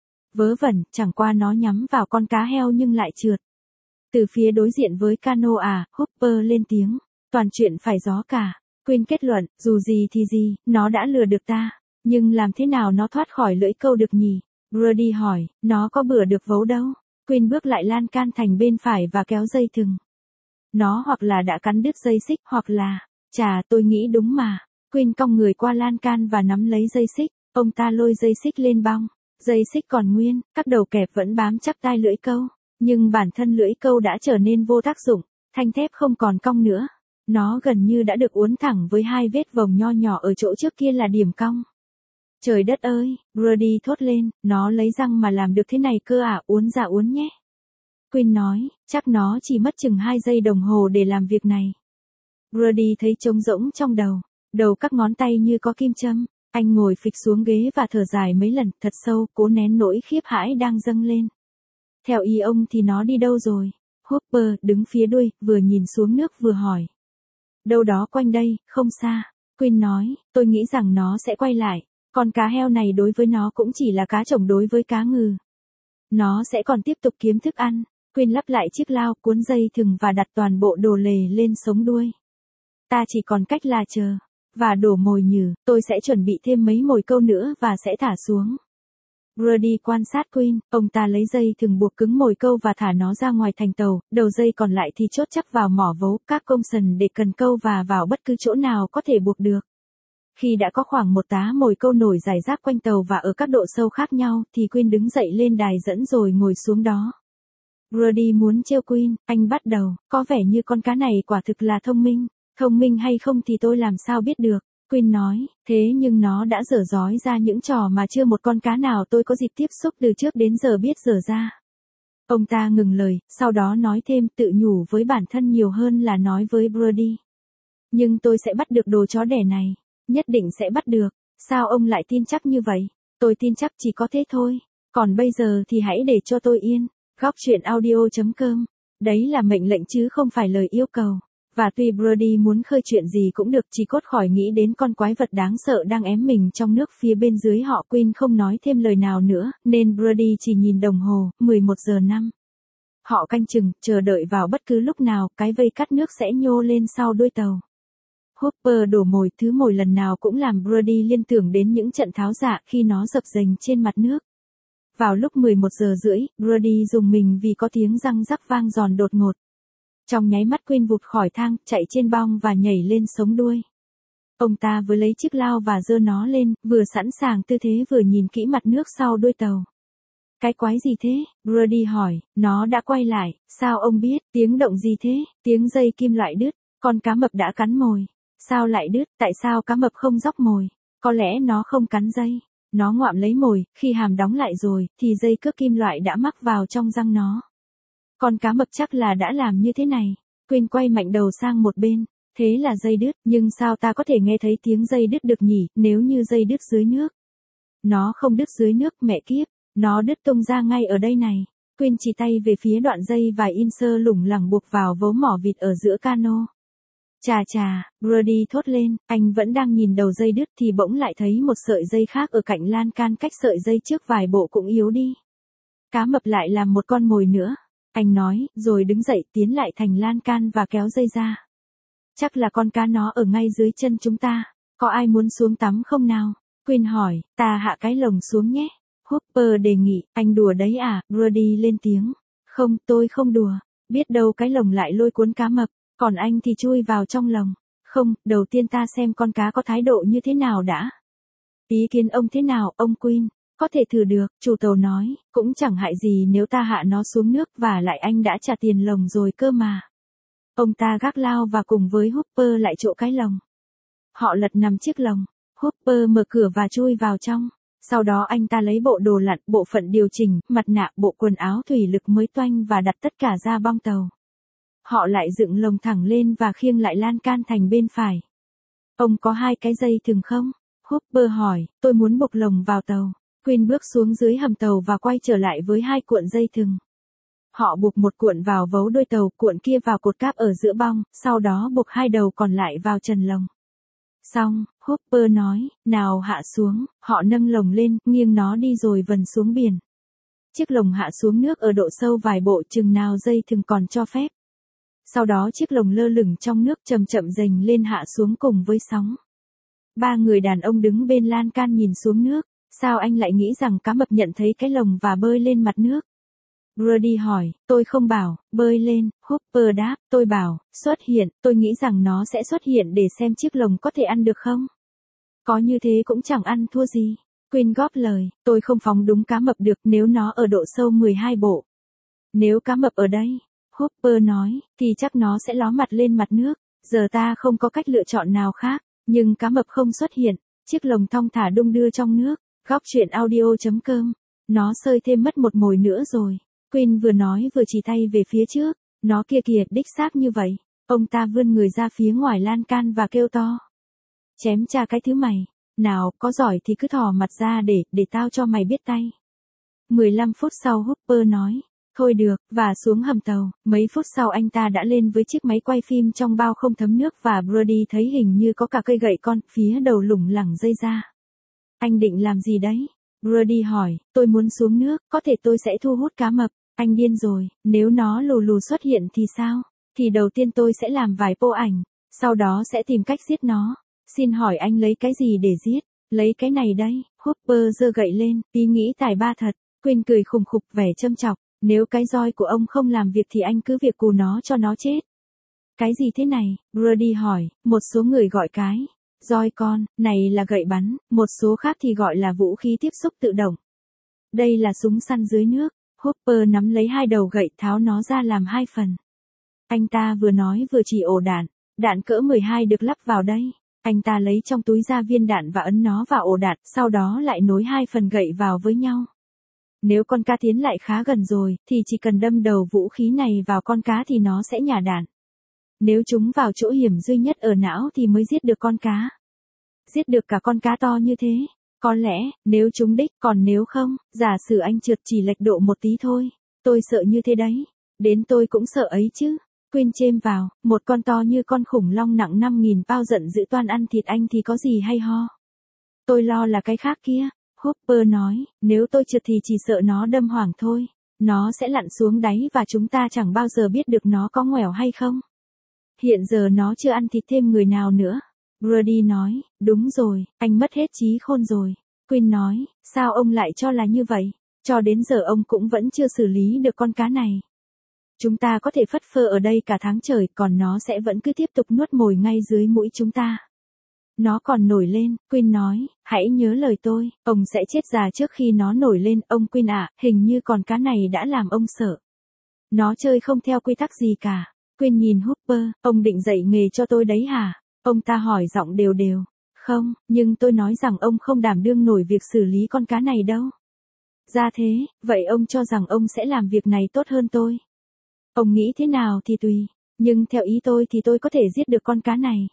Vớ vẩn, chẳng qua nó nhắm vào con cá heo nhưng lại trượt. Từ phía đối diện với cano à, Hopper lên tiếng, toàn chuyện phải gió cả. Quyên kết luận, dù gì thì gì, nó đã lừa được ta. Nhưng làm thế nào nó thoát khỏi lưỡi câu được nhỉ? Brody hỏi, nó có bừa được vấu đâu. Quyên bước lại lan can thành bên phải và kéo dây thừng. Nó hoặc là đã cắn đứt dây xích hoặc là, chà tôi nghĩ đúng mà. Quyên cong người qua lan can và nắm lấy dây xích, ông ta lôi dây xích lên bong. Dây xích còn nguyên, các đầu kẹp vẫn bám chắc tai lưỡi câu. Nhưng bản thân lưỡi câu đã trở nên vô tác dụng, thanh thép không còn cong nữa. Nó gần như đã được uốn thẳng với hai vết vòng nho nhỏ ở chỗ trước kia là điểm cong. Trời đất ơi, Brody thốt lên, nó lấy răng mà làm được thế này cơ à, uốn ra uốn nhé. Quyên nói, chắc nó chỉ mất chừng hai giây đồng hồ để làm việc này. Brody thấy trống rỗng trong đầu, đầu các ngón tay như có kim châm. Anh ngồi phịch xuống ghế và thở dài mấy lần, thật sâu, cố nén nỗi khiếp hãi đang dâng lên. Theo ý ông thì nó đi đâu rồi? Hopper đứng phía đuôi, vừa nhìn xuống nước vừa hỏi. Đâu đó quanh đây, không xa. Quyên nói, tôi nghĩ rằng nó sẽ quay lại. Con cá heo này đối với nó cũng chỉ là cá chồng đối với cá ngừ. Nó sẽ còn tiếp tục kiếm thức ăn. Quyên lắp lại chiếc lao, cuốn dây thừng và đặt toàn bộ đồ lề lên sống đuôi. Ta chỉ còn cách là chờ. Và đổ mồi nhử, tôi sẽ chuẩn bị thêm mấy mồi câu nữa và sẽ thả xuống. Brody quan sát Quyên, ông ta lấy dây thừng buộc cứng mồi câu và thả nó ra ngoài thành tàu, đầu dây còn lại thì chốt chắc vào mỏ vấu, các công sần để cần câu và vào bất cứ chỗ nào có thể buộc được. Khi đã có khoảng một tá mồi câu nổi rải rác quanh tàu và ở các độ sâu khác nhau, thì Quyên đứng dậy lên đài dẫn rồi ngồi xuống đó. Brody muốn trêu Quyên, anh bắt đầu, có vẻ như con cá này quả thực là thông minh. Thông minh hay không thì tôi làm sao biết được, Quyên nói, thế nhưng nó đã dở dói ra những trò mà chưa một con cá nào tôi có dịp tiếp xúc từ trước đến giờ biết dở ra. Ông ta ngừng lời, sau đó nói thêm, tự nhủ với bản thân nhiều hơn là nói với Brody. Nhưng tôi sẽ bắt được đồ chó đẻ này, nhất định sẽ bắt được. Sao ông lại tin chắc như vậy? Tôi tin chắc chỉ có thế thôi, còn bây giờ thì hãy để cho tôi yên. Góc truyện audio chấm com, đấy là mệnh lệnh chứ không phải lời yêu cầu. Và tuy Brody muốn khơi chuyện gì cũng được, chỉ cốt khỏi nghĩ đến con quái vật đáng sợ đang ém mình trong nước phía bên dưới họ. Queen không nói thêm lời nào nữa, nên Brody chỉ nhìn đồng hồ, mười một giờ năm. Họ canh chừng, chờ đợi vào bất cứ lúc nào, cái vây cắt nước sẽ nhô lên sau đuôi tàu. Hopper đổ mồi, thứ mồi lần nào cũng làm Brody liên tưởng đến những trận tháo dạ khi nó dập dềnh trên mặt nước. Vào lúc mười một giờ rưỡi, Brody rùng mình vì có tiếng răng rắc vang giòn đột ngột. Trong nháy mắt Queen vụt khỏi thang, chạy trên bong và nhảy lên sống đuôi. Ông ta vừa lấy chiếc lao và giơ nó lên, vừa sẵn sàng tư thế vừa nhìn kỹ mặt nước sau đuôi tàu. Cái quái gì thế? Brody hỏi, nó đã quay lại, sao ông biết? Tiếng động gì thế? Tiếng dây kim loại đứt, con cá mập đã cắn mồi. Sao lại đứt? Tại sao cá mập không dóc mồi? Có lẽ nó không cắn dây. Nó ngoạm lấy mồi, khi hàm đóng lại rồi, thì dây cước kim loại đã mắc vào trong răng nó. Con cá mập chắc là đã làm như thế này. Queen quay mạnh đầu sang một bên. Thế là dây đứt, nhưng sao ta có thể nghe thấy tiếng dây đứt được nhỉ, nếu như dây đứt dưới nước? Nó không đứt dưới nước, mẹ kiếp. Nó đứt tung ra ngay ở đây này. Queen chỉ tay về phía đoạn dây và insert lủng lẳng buộc vào vấu mỏ vịt ở giữa cano. Chà chà, Brody thốt lên, anh vẫn đang nhìn đầu dây đứt thì bỗng lại thấy một sợi dây khác ở cạnh lan can cách sợi dây trước vài bộ cũng yếu đi. Cá mập lại làm một con mồi nữa. Anh nói, rồi đứng dậy tiến lại thành lan can và kéo dây ra. Chắc là con cá nó ở ngay dưới chân chúng ta. Có ai muốn xuống tắm không nào? Queen hỏi, ta hạ cái lồng xuống nhé. Hopper đề nghị, anh đùa đấy à? Brody lên tiếng. Không, tôi không đùa. Biết đâu cái lồng lại lôi cuốn cá mập, còn anh thì chui vào trong lồng. Không, đầu tiên ta xem con cá có thái độ như thế nào đã. Ý kiến ông thế nào, ông Queen? Có thể thử được, chủ tàu nói, cũng chẳng hại gì nếu ta hạ nó xuống nước, và lại anh đã trả tiền lồng rồi cơ mà. Ông ta gác lao và cùng với Hopper lại chỗ cái lồng. Họ lật nằm chiếc lồng. Hopper mở cửa và chui vào trong. Sau đó anh ta lấy bộ đồ lặn, bộ phận điều chỉnh, mặt nạ, bộ quần áo thủy lực mới toanh và đặt tất cả ra bong tàu. Họ lại dựng lồng thẳng lên và khiêng lại lan can thành bên phải. Ông có hai cái dây thừng không? Hopper hỏi, tôi muốn buộc lồng vào tàu. Queen bước xuống dưới hầm tàu và quay trở lại với hai cuộn dây thừng. Họ buộc một cuộn vào vấu đuôi tàu, cuộn kia vào cột cáp ở giữa bong, sau đó buộc hai đầu còn lại vào trần lồng. Xong, Hopper nói, nào hạ xuống, họ nâng lồng lên, nghiêng nó đi rồi vần xuống biển. Chiếc lồng hạ xuống nước ở độ sâu vài bộ chừng nào dây thừng còn cho phép. Sau đó chiếc lồng lơ lửng trong nước chậm chậm dềnh lên hạ xuống cùng với sóng. Ba người đàn ông đứng bên lan can nhìn xuống nước. Sao anh lại nghĩ rằng cá mập nhận thấy cái lồng và bơi lên mặt nước? Brody hỏi, tôi không bảo, bơi lên. Hopper đáp, tôi bảo, xuất hiện, tôi nghĩ rằng nó sẽ xuất hiện để xem chiếc lồng có thể ăn được không? Có như thế cũng chẳng ăn thua gì. Queen góp lời, tôi không phóng đúng cá mập được nếu nó ở độ sâu mười hai bộ. Nếu cá mập ở đây, Hopper nói, thì chắc nó sẽ ló mặt lên mặt nước. Giờ ta không có cách lựa chọn nào khác, nhưng cá mập không xuất hiện. Chiếc lồng thong thả đung đưa trong nước. Góc truyện audio chấm com. Nó sơi thêm mất một mồi nữa rồi. Queen vừa nói vừa chỉ tay về phía trước. Nó kia kìa, đích xác như vậy. Ông ta vươn người ra phía ngoài lan can và kêu to. Chém cha cái thứ mày. Nào, có giỏi thì cứ thò mặt ra để, để tao cho mày biết tay. mười lăm phút sau Hopper nói. Thôi được, và xuống hầm tàu. Mấy phút sau anh ta đã lên với chiếc máy quay phim trong bao không thấm nước và Brody thấy hình như có cả cây gậy con, phía đầu lủng lẳng dây ra. Anh định làm gì đấy? Brody hỏi, tôi muốn xuống nước, có thể tôi sẽ thu hút cá mập. Anh điên rồi, nếu nó lù lù xuất hiện thì sao? Thì đầu tiên tôi sẽ làm vài bộ ảnh, sau đó sẽ tìm cách giết nó. Xin hỏi anh lấy cái gì để giết? Lấy cái này đây. Hopper giơ gậy lên, ý nghĩ tài ba thật. Queen cười khùng khục vẻ châm chọc, nếu cái roi của ông không làm việc thì anh cứ việc cù nó cho nó chết. Cái gì thế này? Brody hỏi, một số người gọi cái roi con này là gậy bắn, một số khác thì gọi là vũ khí tiếp xúc tự động. Đây là súng săn dưới nước. Hopper nắm lấy hai đầu gậy tháo nó ra làm hai phần. Anh ta vừa nói vừa chỉ ổ đạn. Đạn cỡ mười hai được lắp vào đây. Anh ta lấy trong túi ra viên đạn và ấn nó vào ổ đạn, sau đó lại nối hai phần gậy vào với nhau. Nếu con cá tiến lại khá gần rồi, thì chỉ cần đâm đầu vũ khí này vào con cá thì nó sẽ nhả đạn. Nếu chúng vào chỗ hiểm duy nhất ở não thì mới giết được con cá. Giết được cả con cá to như thế. Có lẽ, nếu chúng đích, còn nếu không, giả sử anh trượt chỉ lệch độ một tí thôi. Tôi sợ như thế đấy. Đến tôi cũng sợ ấy chứ. Queen chêm vào, một con to như con khủng long nặng năm nghìn pound giận dữ toan ăn thịt anh thì có gì hay ho. Tôi lo là cái khác kia. Hopper nói, nếu tôi trượt thì chỉ sợ nó đâm hoảng thôi. Nó sẽ lặn xuống đáy và chúng ta chẳng bao giờ biết được nó có ngoẻo hay không. Hiện giờ nó chưa ăn thịt thêm người nào nữa. Brody nói, đúng rồi, anh mất hết trí khôn rồi. Queen nói, sao ông lại cho là như vậy? Cho đến giờ ông cũng vẫn chưa xử lý được con cá này. Chúng ta có thể phất phơ ở đây cả tháng trời, còn nó sẽ vẫn cứ tiếp tục nuốt mồi ngay dưới mũi chúng ta. Nó còn nổi lên, Queen nói, hãy nhớ lời tôi, ông sẽ chết già trước khi nó nổi lên, ông Queen ạ, hình như con cá này đã làm ông sợ. Nó chơi không theo quy tắc gì cả. Queen nhìn Hopper, ông định dạy nghề cho tôi đấy hả? Ông ta hỏi giọng đều đều. Không, nhưng tôi nói rằng ông không đảm đương nổi việc xử lý con cá này đâu. Ra thế, vậy ông cho rằng ông sẽ làm việc này tốt hơn tôi. Ông nghĩ thế nào thì tùy, nhưng theo ý tôi thì tôi có thể giết được con cá này.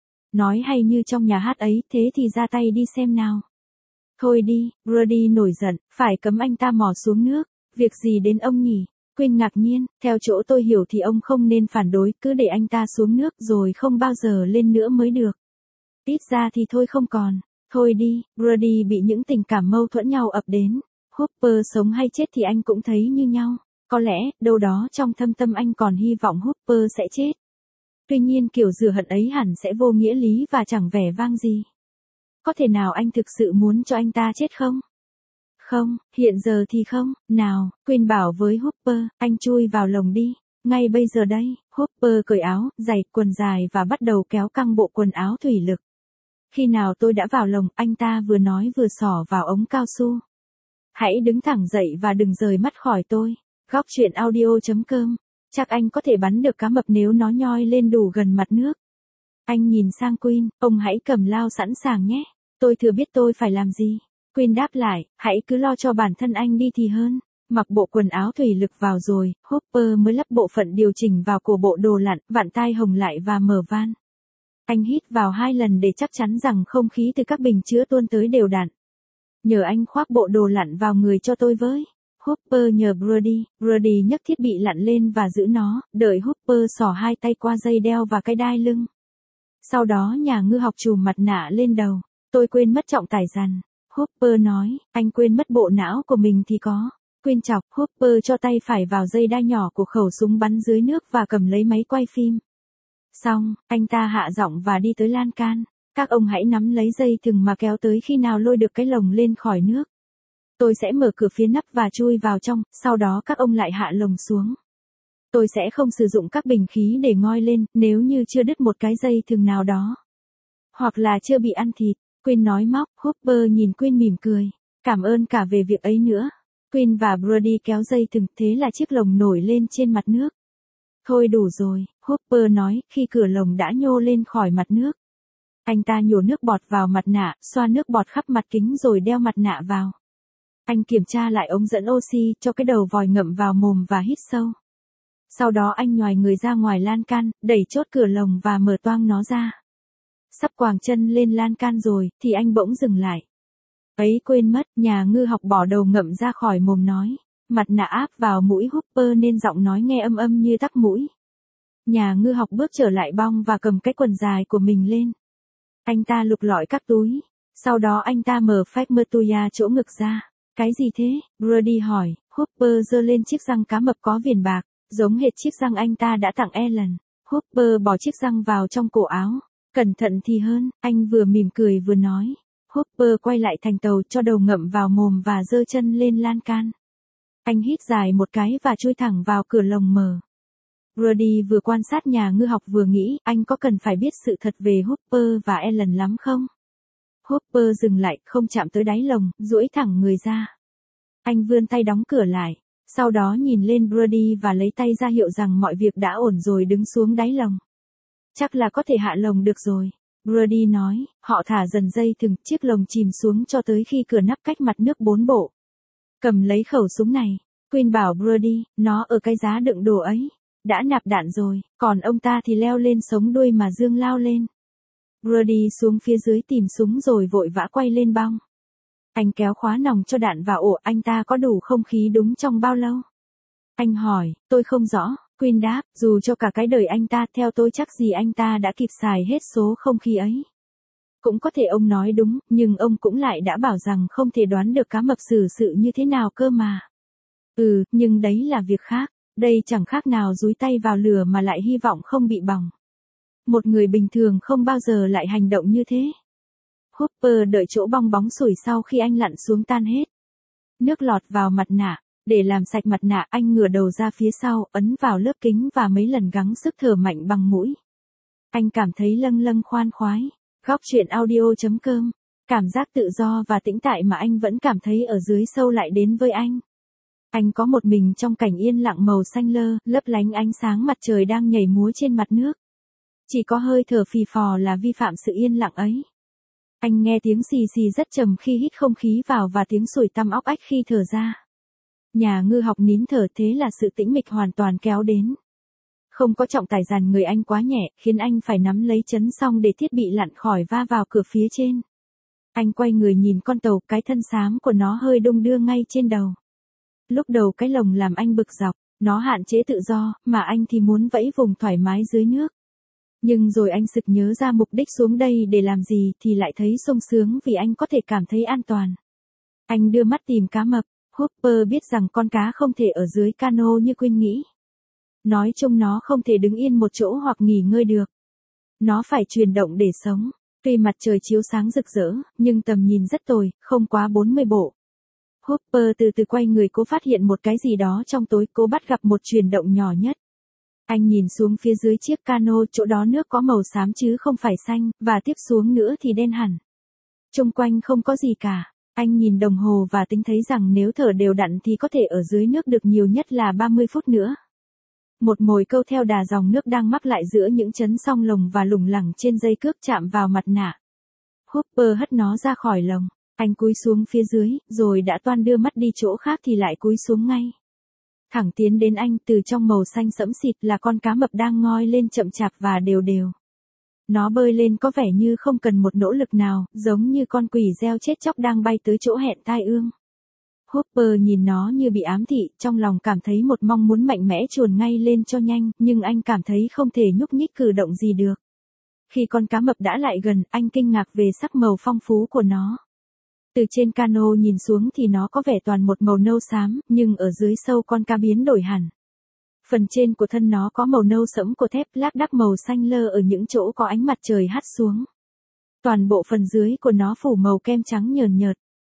Nói hay như trong nhà hát ấy, thế thì ra tay đi xem nào. Thôi đi, Brody nổi giận, phải cấm anh ta mò xuống nước, việc gì đến ông nhỉ? Queen ngạc nhiên, theo chỗ tôi hiểu thì ông không nên phản đối, cứ để anh ta xuống nước rồi không bao giờ lên nữa mới được. Ít ra thì thôi không còn. Thôi đi, Brody bị những tình cảm mâu thuẫn nhau ập đến. Hopper sống hay chết thì anh cũng thấy như nhau. Có lẽ, đâu đó trong thâm tâm anh còn hy vọng Hopper sẽ chết. Tuy nhiên kiểu rửa hận ấy hẳn sẽ vô nghĩa lý và chẳng vẻ vang gì. Có thể nào anh thực sự muốn cho anh ta chết không? Không, hiện giờ thì không, nào, Queen bảo với Hopper, anh chui vào lồng đi, ngay bây giờ đây. Hopper cởi áo, giày, quần dài và bắt đầu kéo căng bộ quần áo thủy lực. Khi nào tôi đã vào lồng, anh ta vừa nói vừa xỏ vào ống cao su. Hãy đứng thẳng dậy và đừng rời mắt khỏi tôi. Góc truyện audio chấm com. Chắc anh có thể bắn được cá mập nếu nó nhoi lên đủ gần mặt nước. Anh nhìn sang Queen, ông hãy cầm lao sẵn sàng nhé. Tôi thừa biết tôi phải làm gì. Queen đáp lại, hãy cứ lo cho bản thân anh đi thì hơn. Mặc bộ quần áo thủy lực vào rồi, Hopper mới lắp bộ phận điều chỉnh vào cổ bộ đồ lặn, vặn tai hồng lại và mở van. Anh hít vào hai lần để chắc chắn rằng không khí từ các bình chứa tuôn tới đều đặn. Nhờ anh khoác bộ đồ lặn vào người cho tôi với. Hopper nhờ Brody, Brody nhấc thiết bị lặn lên và giữ nó, đợi Hopper xỏ hai tay qua dây đeo và cái đai lưng. Sau đó nhà ngư học trùm mặt nạ lên đầu. Tôi quên mất trọng tải dằn. Hopper nói, anh quên mất bộ não của mình thì có. Quên chọc, Hopper cho tay phải vào dây đai nhỏ của khẩu súng bắn dưới nước và cầm lấy máy quay phim. Xong, anh ta hạ giọng và đi tới lan can. Các ông hãy nắm lấy dây thừng mà kéo tới khi nào lôi được cái lồng lên khỏi nước. Tôi sẽ mở cửa phía nắp và chui vào trong, sau đó các ông lại hạ lồng xuống. Tôi sẽ không sử dụng các bình khí để ngoi lên, nếu như chưa đứt một cái dây thừng nào đó. Hoặc là chưa bị ăn thịt. Queen nói móc, Hopper nhìn Queen mỉm cười. Cảm ơn cả về việc ấy nữa. Queen và Brody kéo dây thừng, thế là chiếc lồng nổi lên trên mặt nước. Thôi đủ rồi, Hopper nói, khi cửa lồng đã nhô lên khỏi mặt nước. Anh ta nhổ nước bọt vào mặt nạ, xoa nước bọt khắp mặt kính rồi đeo mặt nạ vào. Anh kiểm tra lại ống dẫn oxy, cho cái đầu vòi ngậm vào mồm và hít sâu. Sau đó anh nhoài người ra ngoài lan can, đẩy chốt cửa lồng và mở toang nó ra. Sắp quàng chân lên lan can rồi, thì anh bỗng dừng lại. Ấy quên mất, nhà ngư học bỏ đầu ngậm ra khỏi mồm nói. Mặt nạ áp vào mũi Hopper nên giọng nói nghe âm âm như tắc mũi. Nhà ngư học bước trở lại bong và cầm cái quần dài của mình lên. Anh ta lục lọi các túi. Sau đó anh ta mở phách mơ tuya chỗ ngực ra. Cái gì thế? Brody hỏi. Hopper giơ lên chiếc răng cá mập có viền bạc, giống hệt chiếc răng anh ta đã tặng Ellen. Hopper bỏ chiếc răng vào trong cổ áo. Cẩn thận thì hơn, anh vừa mỉm cười vừa nói. Hopper quay lại thành tàu cho đầu ngậm vào mồm và giơ chân lên lan can. Anh hít dài một cái và chui thẳng vào cửa lồng mở. Brody vừa quan sát nhà ngư học vừa nghĩ, anh có cần phải biết sự thật về Hopper và Ellen lắm không? Hopper dừng lại, không chạm tới đáy lồng, duỗi thẳng người ra. Anh vươn tay đóng cửa lại, sau đó nhìn lên Brody và lấy tay ra hiệu rằng mọi việc đã ổn rồi đứng xuống đáy lồng. Chắc là có thể hạ lồng được rồi. Brody nói, họ thả dần dây thừng, chiếc lồng chìm xuống cho tới khi cửa nắp cách mặt nước bốn bộ. Cầm lấy khẩu súng này. Queen bảo Brody, nó ở cái giá đựng đồ ấy. Đã nạp đạn rồi, còn ông ta thì leo lên sống đuôi mà dương lao lên. Brody xuống phía dưới tìm súng rồi vội vã quay lên bong. Anh kéo khóa nòng cho đạn vào ổ, anh ta có đủ không khí đúng trong bao lâu? Anh hỏi, tôi không rõ, Queen đáp, dù cho cả cái đời anh ta, theo tôi chắc gì anh ta đã kịp xài hết số không khí ấy. Cũng có thể ông nói đúng, nhưng ông cũng lại đã bảo rằng không thể đoán được cá mập xử sự như thế nào cơ mà. Ừ, nhưng đấy là việc khác. Đây chẳng khác nào dúi tay vào lửa mà lại hy vọng không bị bỏng. Một người bình thường không bao giờ lại hành động như thế. Hopper đợi chỗ bong bóng sủi sau khi anh lặn xuống tan hết. Nước lọt vào mặt nạ. Để làm sạch mặt nạ, anh ngửa đầu ra phía sau, ấn vào lớp kính và mấy lần gắng sức thở mạnh bằng mũi. Anh cảm thấy lâng lâng khoan khoái. Góc truyện audio chấm com. Cảm giác tự do và tĩnh tại mà anh vẫn cảm thấy ở dưới sâu lại đến với anh. Anh có một mình trong cảnh yên lặng màu xanh lơ, lấp lánh ánh sáng mặt trời đang nhảy múa trên mặt nước. Chỉ có hơi thở phì phò là vi phạm sự yên lặng ấy. Anh nghe tiếng xì xì rất trầm khi hít không khí vào và tiếng sủi tăm óc ách khi thở ra. Nhà ngư học nín thở, thế là sự tĩnh mịch hoàn toàn kéo đến. Không có trọng tải dàn người anh quá nhẹ, khiến anh phải nắm lấy chấn song để thiết bị lặn khỏi va vào cửa phía trên. Anh quay người nhìn con tàu, cái thân xám của nó hơi đung đưa ngay trên đầu. Lúc đầu cái lồng làm anh bực dọc, nó hạn chế tự do, mà anh thì muốn vẫy vùng thoải mái dưới nước. Nhưng rồi anh sực nhớ ra mục đích xuống đây để làm gì thì lại thấy sung sướng vì anh có thể cảm thấy an toàn. Anh đưa mắt tìm cá mập. Hopper biết rằng con cá không thể ở dưới cano như Queen nghĩ. Nói chung nó không thể đứng yên một chỗ hoặc nghỉ ngơi được. Nó phải chuyển động để sống. Tuy mặt trời chiếu sáng rực rỡ, nhưng tầm nhìn rất tồi, không quá bốn mươi bộ. Hopper từ từ quay người, cố phát hiện một cái gì đó trong tối, cố bắt gặp một chuyển động nhỏ nhất. Anh nhìn xuống phía dưới chiếc cano, chỗ đó nước có màu xám chứ không phải xanh, và tiếp xuống nữa thì đen hẳn. Xung quanh không có gì cả. Anh nhìn đồng hồ và tính thấy rằng nếu thở đều đặn thì có thể ở dưới nước được nhiều nhất là ba mươi phút nữa. Một mồi câu theo đà dòng nước đang mắc lại giữa những chấn song lồng và lủng lẳng trên dây cước chạm vào mặt nạ. Hopper hất nó ra khỏi lồng. Anh cúi xuống phía dưới, rồi đã toan đưa mắt đi chỗ khác thì lại cúi xuống ngay. Thẳng tiến đến anh, từ trong màu xanh sẫm xịt là con cá mập đang ngoi lên chậm chạp và đều đều. Nó bơi lên có vẻ như không cần một nỗ lực nào, giống như con quỷ gieo chết chóc đang bay tới chỗ hẹn tai ương. Hopper nhìn nó như bị ám thị, trong lòng cảm thấy một mong muốn mạnh mẽ chuồn ngay lên cho nhanh, nhưng anh cảm thấy không thể nhúc nhích cử động gì được. Khi con cá mập đã lại gần, anh kinh ngạc về sắc màu phong phú của nó. Từ trên cano nhìn xuống thì nó có vẻ toàn một màu nâu xám, nhưng ở dưới sâu con cá biến đổi hẳn. Phần trên của thân nó có màu nâu sẫm của thép, lác đác màu xanh lơ ở những chỗ có ánh mặt trời hắt xuống. Toàn bộ phần dưới của nó phủ màu kem trắng nhờn nhợt.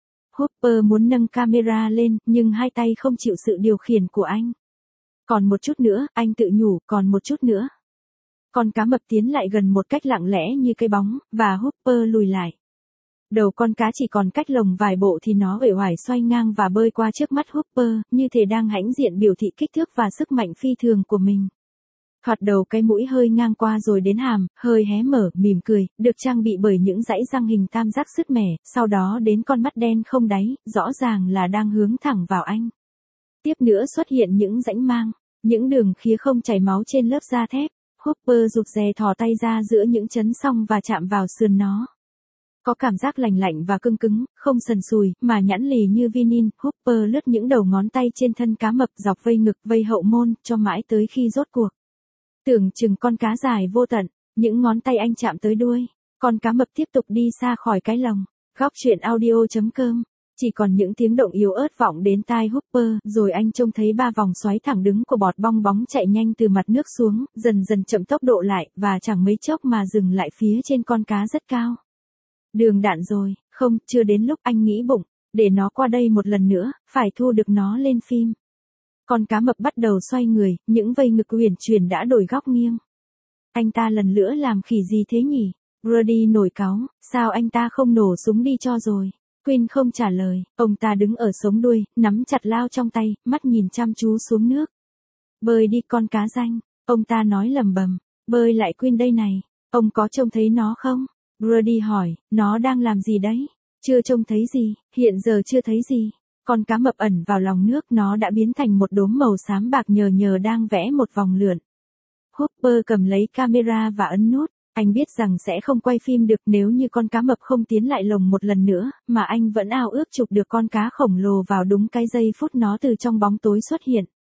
Hopper muốn nâng camera lên, nhưng hai tay không chịu sự điều khiển của anh. Còn một chút nữa, anh tự nhủ, còn một chút nữa. Con cá mập tiến lại gần một cách lặng lẽ như cái bóng, và Hopper lùi lại. Đầu con cá chỉ còn cách lồng vài bộ thì nó uể oải xoay ngang và bơi qua trước mắt Hopper, như thể đang hãnh diện biểu thị kích thước và sức mạnh phi thường của mình. Thoạt đầu cái mũi hơi ngang qua rồi đến hàm, hơi hé mở, mỉm cười, được trang bị bởi những dãy răng hình tam giác sứt mẻ, sau đó đến con mắt đen không đáy, rõ ràng là đang hướng thẳng vào anh. Tiếp nữa xuất hiện những rãnh mang, những đường khía không chảy máu trên lớp da thép. Hopper rụt rè thò tay ra giữa những chấn song và chạm vào sườn nó. Có cảm giác lành lạnh và cứng cứng, không sần sùi, mà nhẵn lì như vinin. Hopper lướt những đầu ngón tay trên thân cá mập dọc vây ngực, vây hậu môn, cho mãi tới khi rốt cuộc. Tưởng chừng con cá dài vô tận, những ngón tay anh chạm tới đuôi. Con cá mập tiếp tục đi xa khỏi cái lồng. Góc truyện audio chấm com. Chỉ còn những tiếng động yếu ớt vọng đến tai Hopper, rồi anh trông thấy ba vòng xoáy thẳng đứng của bọt bong bóng chạy nhanh từ mặt nước xuống, dần dần chậm tốc độ lại, và chẳng mấy chốc mà dừng lại phía trên con cá rất cao. Đường đạn rồi, không, chưa đến lúc, anh nghĩ bụng, để nó qua đây một lần nữa, phải thu được nó lên phim. Con cá mập bắt đầu xoay người, những vây ngực huyền chuyển đã đổi góc nghiêng. Anh ta lần nữa làm khỉ gì thế nhỉ? Brody nổi cáu, sao anh ta không nổ súng đi cho rồi? Queen không trả lời, ông ta đứng ở sống đuôi, nắm chặt lao trong tay, mắt nhìn chăm chú xuống nước. Bơi đi con cá ranh, ông ta nói lầm bầm, bơi lại Queen đây này, ông có trông thấy nó không? Brody hỏi, nó đang làm gì đấy? Chưa trông thấy gì, hiện giờ chưa thấy gì. Con cá mập ẩn vào lòng nước, nó đã biến thành một đốm màu xám bạc nhờ nhờ đang vẽ một vòng lượn. Hopper cầm lấy camera và ấn nút. Anh biết rằng sẽ không quay phim được nếu như con cá mập không tiến lại lồng một lần nữa, mà anh vẫn ao ước chụp được con cá khổng lồ vào đúng cái giây phút nó từ trong bóng tối xuất hiện.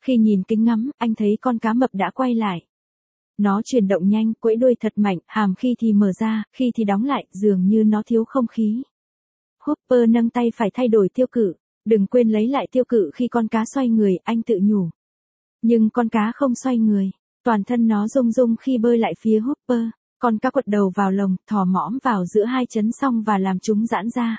Khi nhìn kính ngắm, anh thấy con cá mập đã quay lại. Nó chuyển động nhanh, quẫy đuôi thật mạnh, hàm khi thì mở ra, khi thì đóng lại, dường như nó thiếu không khí. Hopper nâng tay phải thay đổi tiêu cự. Đừng quên lấy lại tiêu cự khi con cá xoay người, anh tự nhủ. Nhưng con cá không xoay người. Toàn thân nó rung rung khi bơi lại phía Hopper. Con cá quật đầu vào lồng, thò mõm vào giữa hai chấn song và làm chúng giãn ra.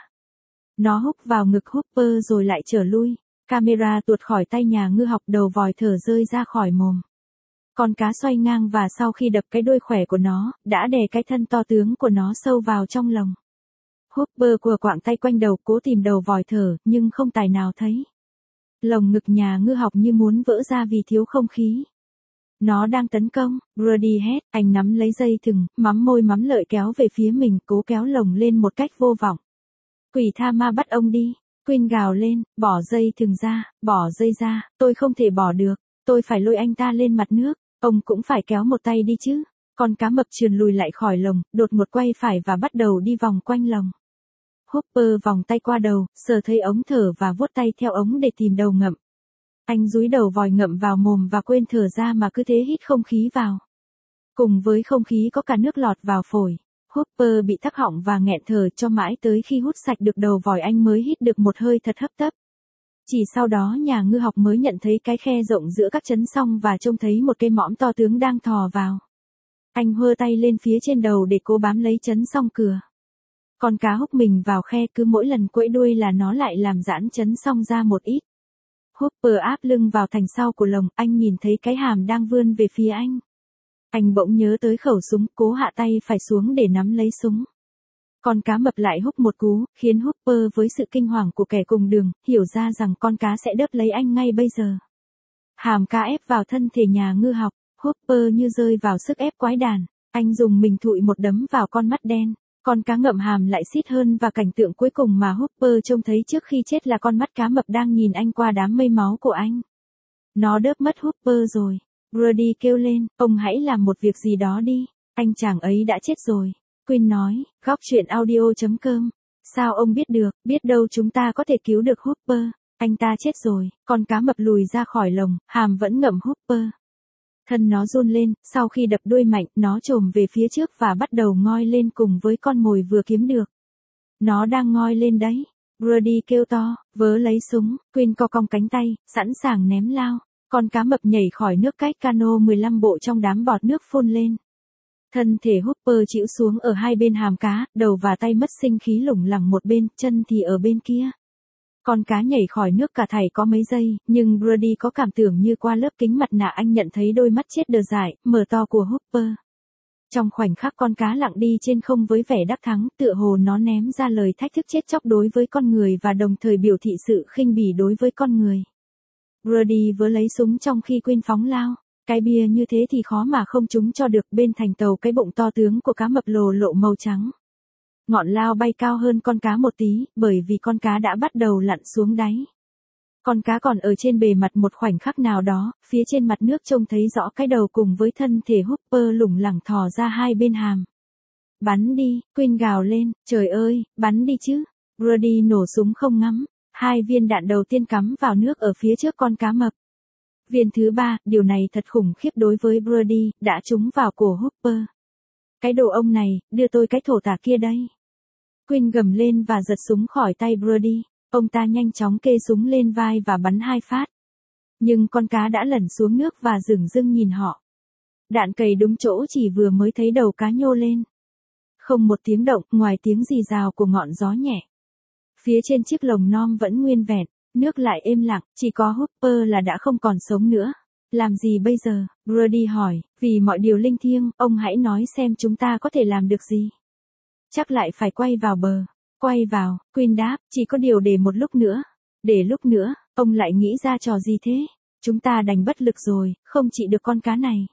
Nó húc vào ngực Hopper rồi lại trở lui. Camera tuột khỏi tay nhà ngư học, đầu vòi thở rơi ra khỏi mồm. Con cá xoay ngang và sau khi đập cái đuôi khỏe của nó, đã đè cái thân to tướng của nó sâu vào trong lồng. Hopper cùa quạng tay quanh đầu cố tìm đầu vòi thở, nhưng không tài nào thấy. Lồng ngực nhà ngư học như muốn vỡ ra vì thiếu không khí. Nó đang tấn công, Brody hét, anh nắm lấy dây thừng, mắm môi mắm lợi kéo về phía mình, cố kéo lồng lên một cách vô vọng. Quỷ tha ma bắt ông đi, Queen gào lên, bỏ dây thừng ra, bỏ dây ra, tôi không thể bỏ được, tôi phải lôi anh ta lên mặt nước, ông cũng phải kéo một tay đi chứ. Con cá mập trườn lùi lại khỏi lồng, đột ngột quay phải và bắt đầu đi vòng quanh lồng. Hopper vòng tay qua đầu, sờ thấy ống thở và vuốt tay theo ống để tìm đầu ngậm. Anh dúi đầu vòi ngậm vào mồm và quên thở ra mà cứ thế hít không khí vào. Cùng với không khí có cả nước lọt vào phổi. Hopper bị tắc họng và nghẹn thở cho mãi tới khi hút sạch được đầu vòi anh mới hít được một hơi thật hấp tấp. Chỉ sau đó nhà ngư học mới nhận thấy cái khe rộng giữa các chấn song và trông thấy một cây mõm to tướng đang thò vào. Anh hơ tay lên phía trên đầu để cố bám lấy chấn song cửa. Con cá húc mình vào khe, cứ mỗi lần quẫy đuôi là nó lại làm giãn chấn song ra một ít. Hopper áp lưng vào thành sau của lồng, anh nhìn thấy cái hàm đang vươn về phía anh. Anh bỗng nhớ tới khẩu súng, cố hạ tay phải xuống để nắm lấy súng. Con cá mập lại húc một cú, khiến Hopper với sự kinh hoàng của kẻ cùng đường, hiểu ra rằng con cá sẽ đớp lấy anh ngay bây giờ. Hàm cá ép vào thân thể nhà ngư học, Hopper như rơi vào sức ép quái đản. Anh dùng mình thụi một đấm vào con mắt đen. Con cá ngậm hàm lại xít hơn và cảnh tượng cuối cùng mà Hopper trông thấy trước khi chết là con mắt cá mập đang nhìn anh qua đám mây máu của anh. Nó đớp mất Hopper rồi. Brody kêu lên, ông hãy làm một việc gì đó đi. Anh chàng ấy đã chết rồi. Queen nói, góc chuyện audio chấm com. Sao ông biết được, biết đâu chúng ta có thể cứu được Hopper. Anh ta chết rồi, con cá mập lùi ra khỏi lồng, hàm vẫn ngậm Hopper. Thân nó run lên, sau khi đập đuôi mạnh, nó trồm về phía trước và bắt đầu ngoi lên cùng với con mồi vừa kiếm được. Nó đang ngoi lên đấy. Brody kêu to, vớ lấy súng, Queen co cong cánh tay, sẵn sàng ném lao. Con cá mập nhảy khỏi nước cách cano mười lăm bộ trong đám bọt nước phun lên. Thân thể Hopper chĩu xuống ở hai bên hàm cá, đầu và tay mất sinh khí lủng lẳng một bên, chân thì ở bên kia. Con cá nhảy khỏi nước cả thảy có mấy giây, nhưng Brody có cảm tưởng như qua lớp kính mặt nạ anh nhận thấy đôi mắt chết đờ dại, mở to của Hopper. Trong khoảnh khắc con cá lặng đi trên không với vẻ đắc thắng, tựa hồ nó ném ra lời thách thức chết chóc đối với con người và đồng thời biểu thị sự khinh bỉ đối với con người. Brody vớ lấy súng trong khi Queen phóng lao. Cái bia như thế thì khó mà không trúng cho được. Bên thành tàu cái bụng to tướng của cá mập lồ lộ màu trắng. Ngọn lao bay cao hơn con cá một tí, bởi vì con cá đã bắt đầu lặn xuống đáy. Con cá còn ở trên bề mặt một khoảnh khắc nào đó, phía trên mặt nước trông thấy rõ cái đầu cùng với thân thể Hopper lủng lẳng thò ra hai bên hàm. Bắn đi, Queen gào lên, trời ơi, bắn đi chứ. Brody nổ súng không ngắm. Hai viên đạn đầu tiên cắm vào nước ở phía trước con cá mập. Viên thứ ba, điều này thật khủng khiếp đối với Brody, đã trúng vào cổ Hopper. Cái đồ ông này, đưa tôi cái thổ tả kia đây. Queen gầm lên và giật súng khỏi tay Brody. Ông ta nhanh chóng kê súng lên vai và bắn hai phát. Nhưng con cá đã lẩn xuống nước và dửng dưng nhìn họ. Đạn cày đúng chỗ chỉ vừa mới thấy đầu cá nhô lên. Không một tiếng động, ngoài tiếng rì rào của ngọn gió nhẹ. Phía trên chiếc lồng nom vẫn nguyên vẹn, nước lại êm lặng, chỉ có Hopper là đã không còn sống nữa. Làm gì bây giờ? Brody hỏi, vì mọi điều linh thiêng, ông hãy nói xem chúng ta có thể làm được gì. Chắc lại phải quay vào bờ. Quay vào, Queen đáp, chỉ có điều để một lúc nữa. Để lúc nữa, ông lại nghĩ ra trò gì thế? Chúng ta đành bất lực rồi, không trị được con cá này.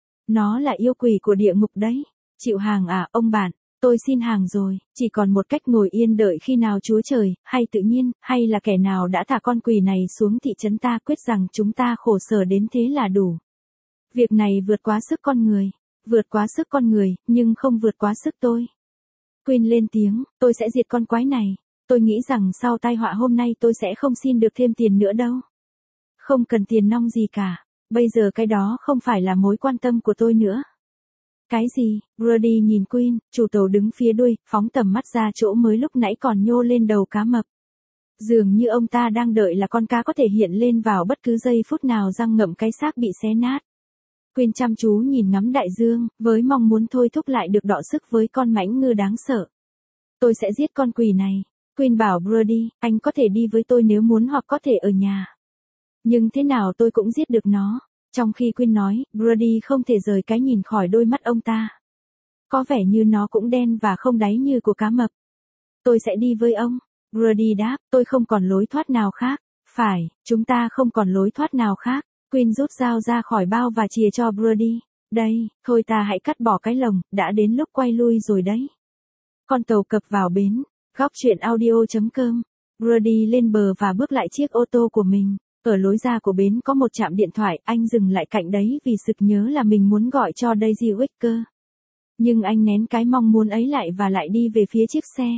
Nó là yêu quỷ của địa ngục đấy. Chịu hàng à, ông bạn? Tôi xin hàng rồi, chỉ còn một cách ngồi yên đợi khi nào Chúa Trời, hay tự nhiên, hay là kẻ nào đã thả con quỷ này xuống thị trấn ta quyết rằng chúng ta khổ sở đến thế là đủ. Việc này vượt quá sức con người, vượt quá sức con người, nhưng không vượt quá sức tôi. Queen lên tiếng, tôi sẽ diệt con quái này, tôi nghĩ rằng sau tai họa hôm nay tôi sẽ không xin được thêm tiền nữa đâu. Không cần tiền nong gì cả. Bây giờ cái đó không phải là mối quan tâm của tôi nữa. Cái gì? Brody nhìn Queen, chủ tàu đứng phía đuôi, phóng tầm mắt ra chỗ mới lúc nãy còn nhô lên đầu cá mập. Dường như ông ta đang đợi là con cá có thể hiện lên vào bất cứ giây phút nào răng ngậm cái xác bị xé nát. Queen chăm chú nhìn ngắm đại dương, với mong muốn thôi thúc lại được đọ sức với con mãnh ngư đáng sợ. Tôi sẽ giết con quỷ này. Queen bảo Brody, anh có thể đi với tôi nếu muốn hoặc có thể ở nhà. Nhưng thế nào tôi cũng giết được nó. Trong khi Queen nói, Brody không thể rời cái nhìn khỏi đôi mắt ông ta. Có vẻ như nó cũng đen và không đáy như của cá mập. Tôi sẽ đi với ông. Brody đáp, tôi không còn lối thoát nào khác. Phải, chúng ta không còn lối thoát nào khác. Queen rút dao ra khỏi bao và chìa cho Brody. Đây, thôi ta hãy cắt bỏ cái lồng, đã đến lúc quay lui rồi đấy. Con tàu cập vào bến. Góc truyện audio chấm com. Brody lên bờ và bước lại chiếc ô tô của mình. Ở lối ra của bến có một trạm điện thoại, anh dừng lại cạnh đấy vì sực nhớ là mình muốn gọi cho Daisy Wicker. Nhưng anh nén cái mong muốn ấy lại và lại đi về phía chiếc xe.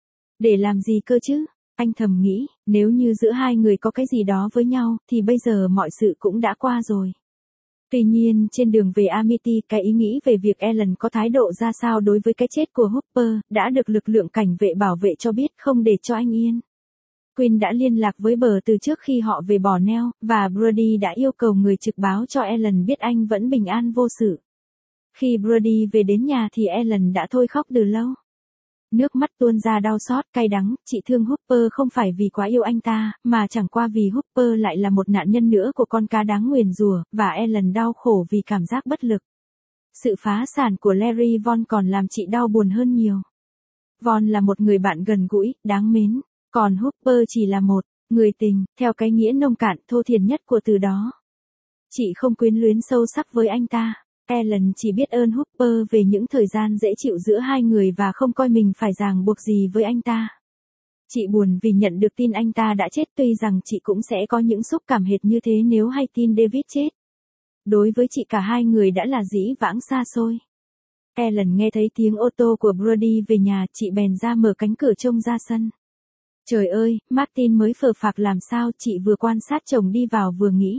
Để làm gì cơ chứ? Anh thầm nghĩ, nếu như giữa hai người có cái gì đó với nhau, thì bây giờ mọi sự cũng đã qua rồi. Tuy nhiên, trên đường về Amity, cái ý nghĩ về việc Ellen có thái độ ra sao đối với cái chết của Hooper, đã được lực lượng cảnh vệ bảo vệ cho biết không để cho anh yên. Queen đã liên lạc với bờ từ trước khi họ về Borneo, và Brody đã yêu cầu người trực báo cho Ellen biết anh vẫn bình an vô sự. Khi Brody về đến nhà thì Ellen đã thôi khóc từ lâu. Nước mắt tuôn ra đau xót, cay đắng, chị thương Hooper không phải vì quá yêu anh ta, mà chẳng qua vì Hooper lại là một nạn nhân nữa của con cá đáng nguyền rủa, và Ellen đau khổ vì cảm giác bất lực. Sự phá sản của Larry Vaughn còn làm chị đau buồn hơn nhiều. Vaughn là một người bạn gần gũi, đáng mến, còn Hooper chỉ là một người tình, theo cái nghĩa nông cạn thô thiển nhất của từ đó. Chị không quyến luyến sâu sắc với anh ta. Ellen chỉ biết ơn Hooper về những thời gian dễ chịu giữa hai người và không coi mình phải ràng buộc gì với anh ta. Chị buồn vì nhận được tin anh ta đã chết, tuy rằng chị cũng sẽ có những xúc cảm hệt như thế nếu hay tin David chết. Đối với chị cả hai người đã là dĩ vãng xa xôi. Ellen nghe thấy tiếng ô tô của Brody về nhà, chị bèn ra mở cánh cửa trông ra sân. Trời ơi, Martin mới phờ phạc làm sao, chị vừa quan sát chồng đi vào vừa nghĩ.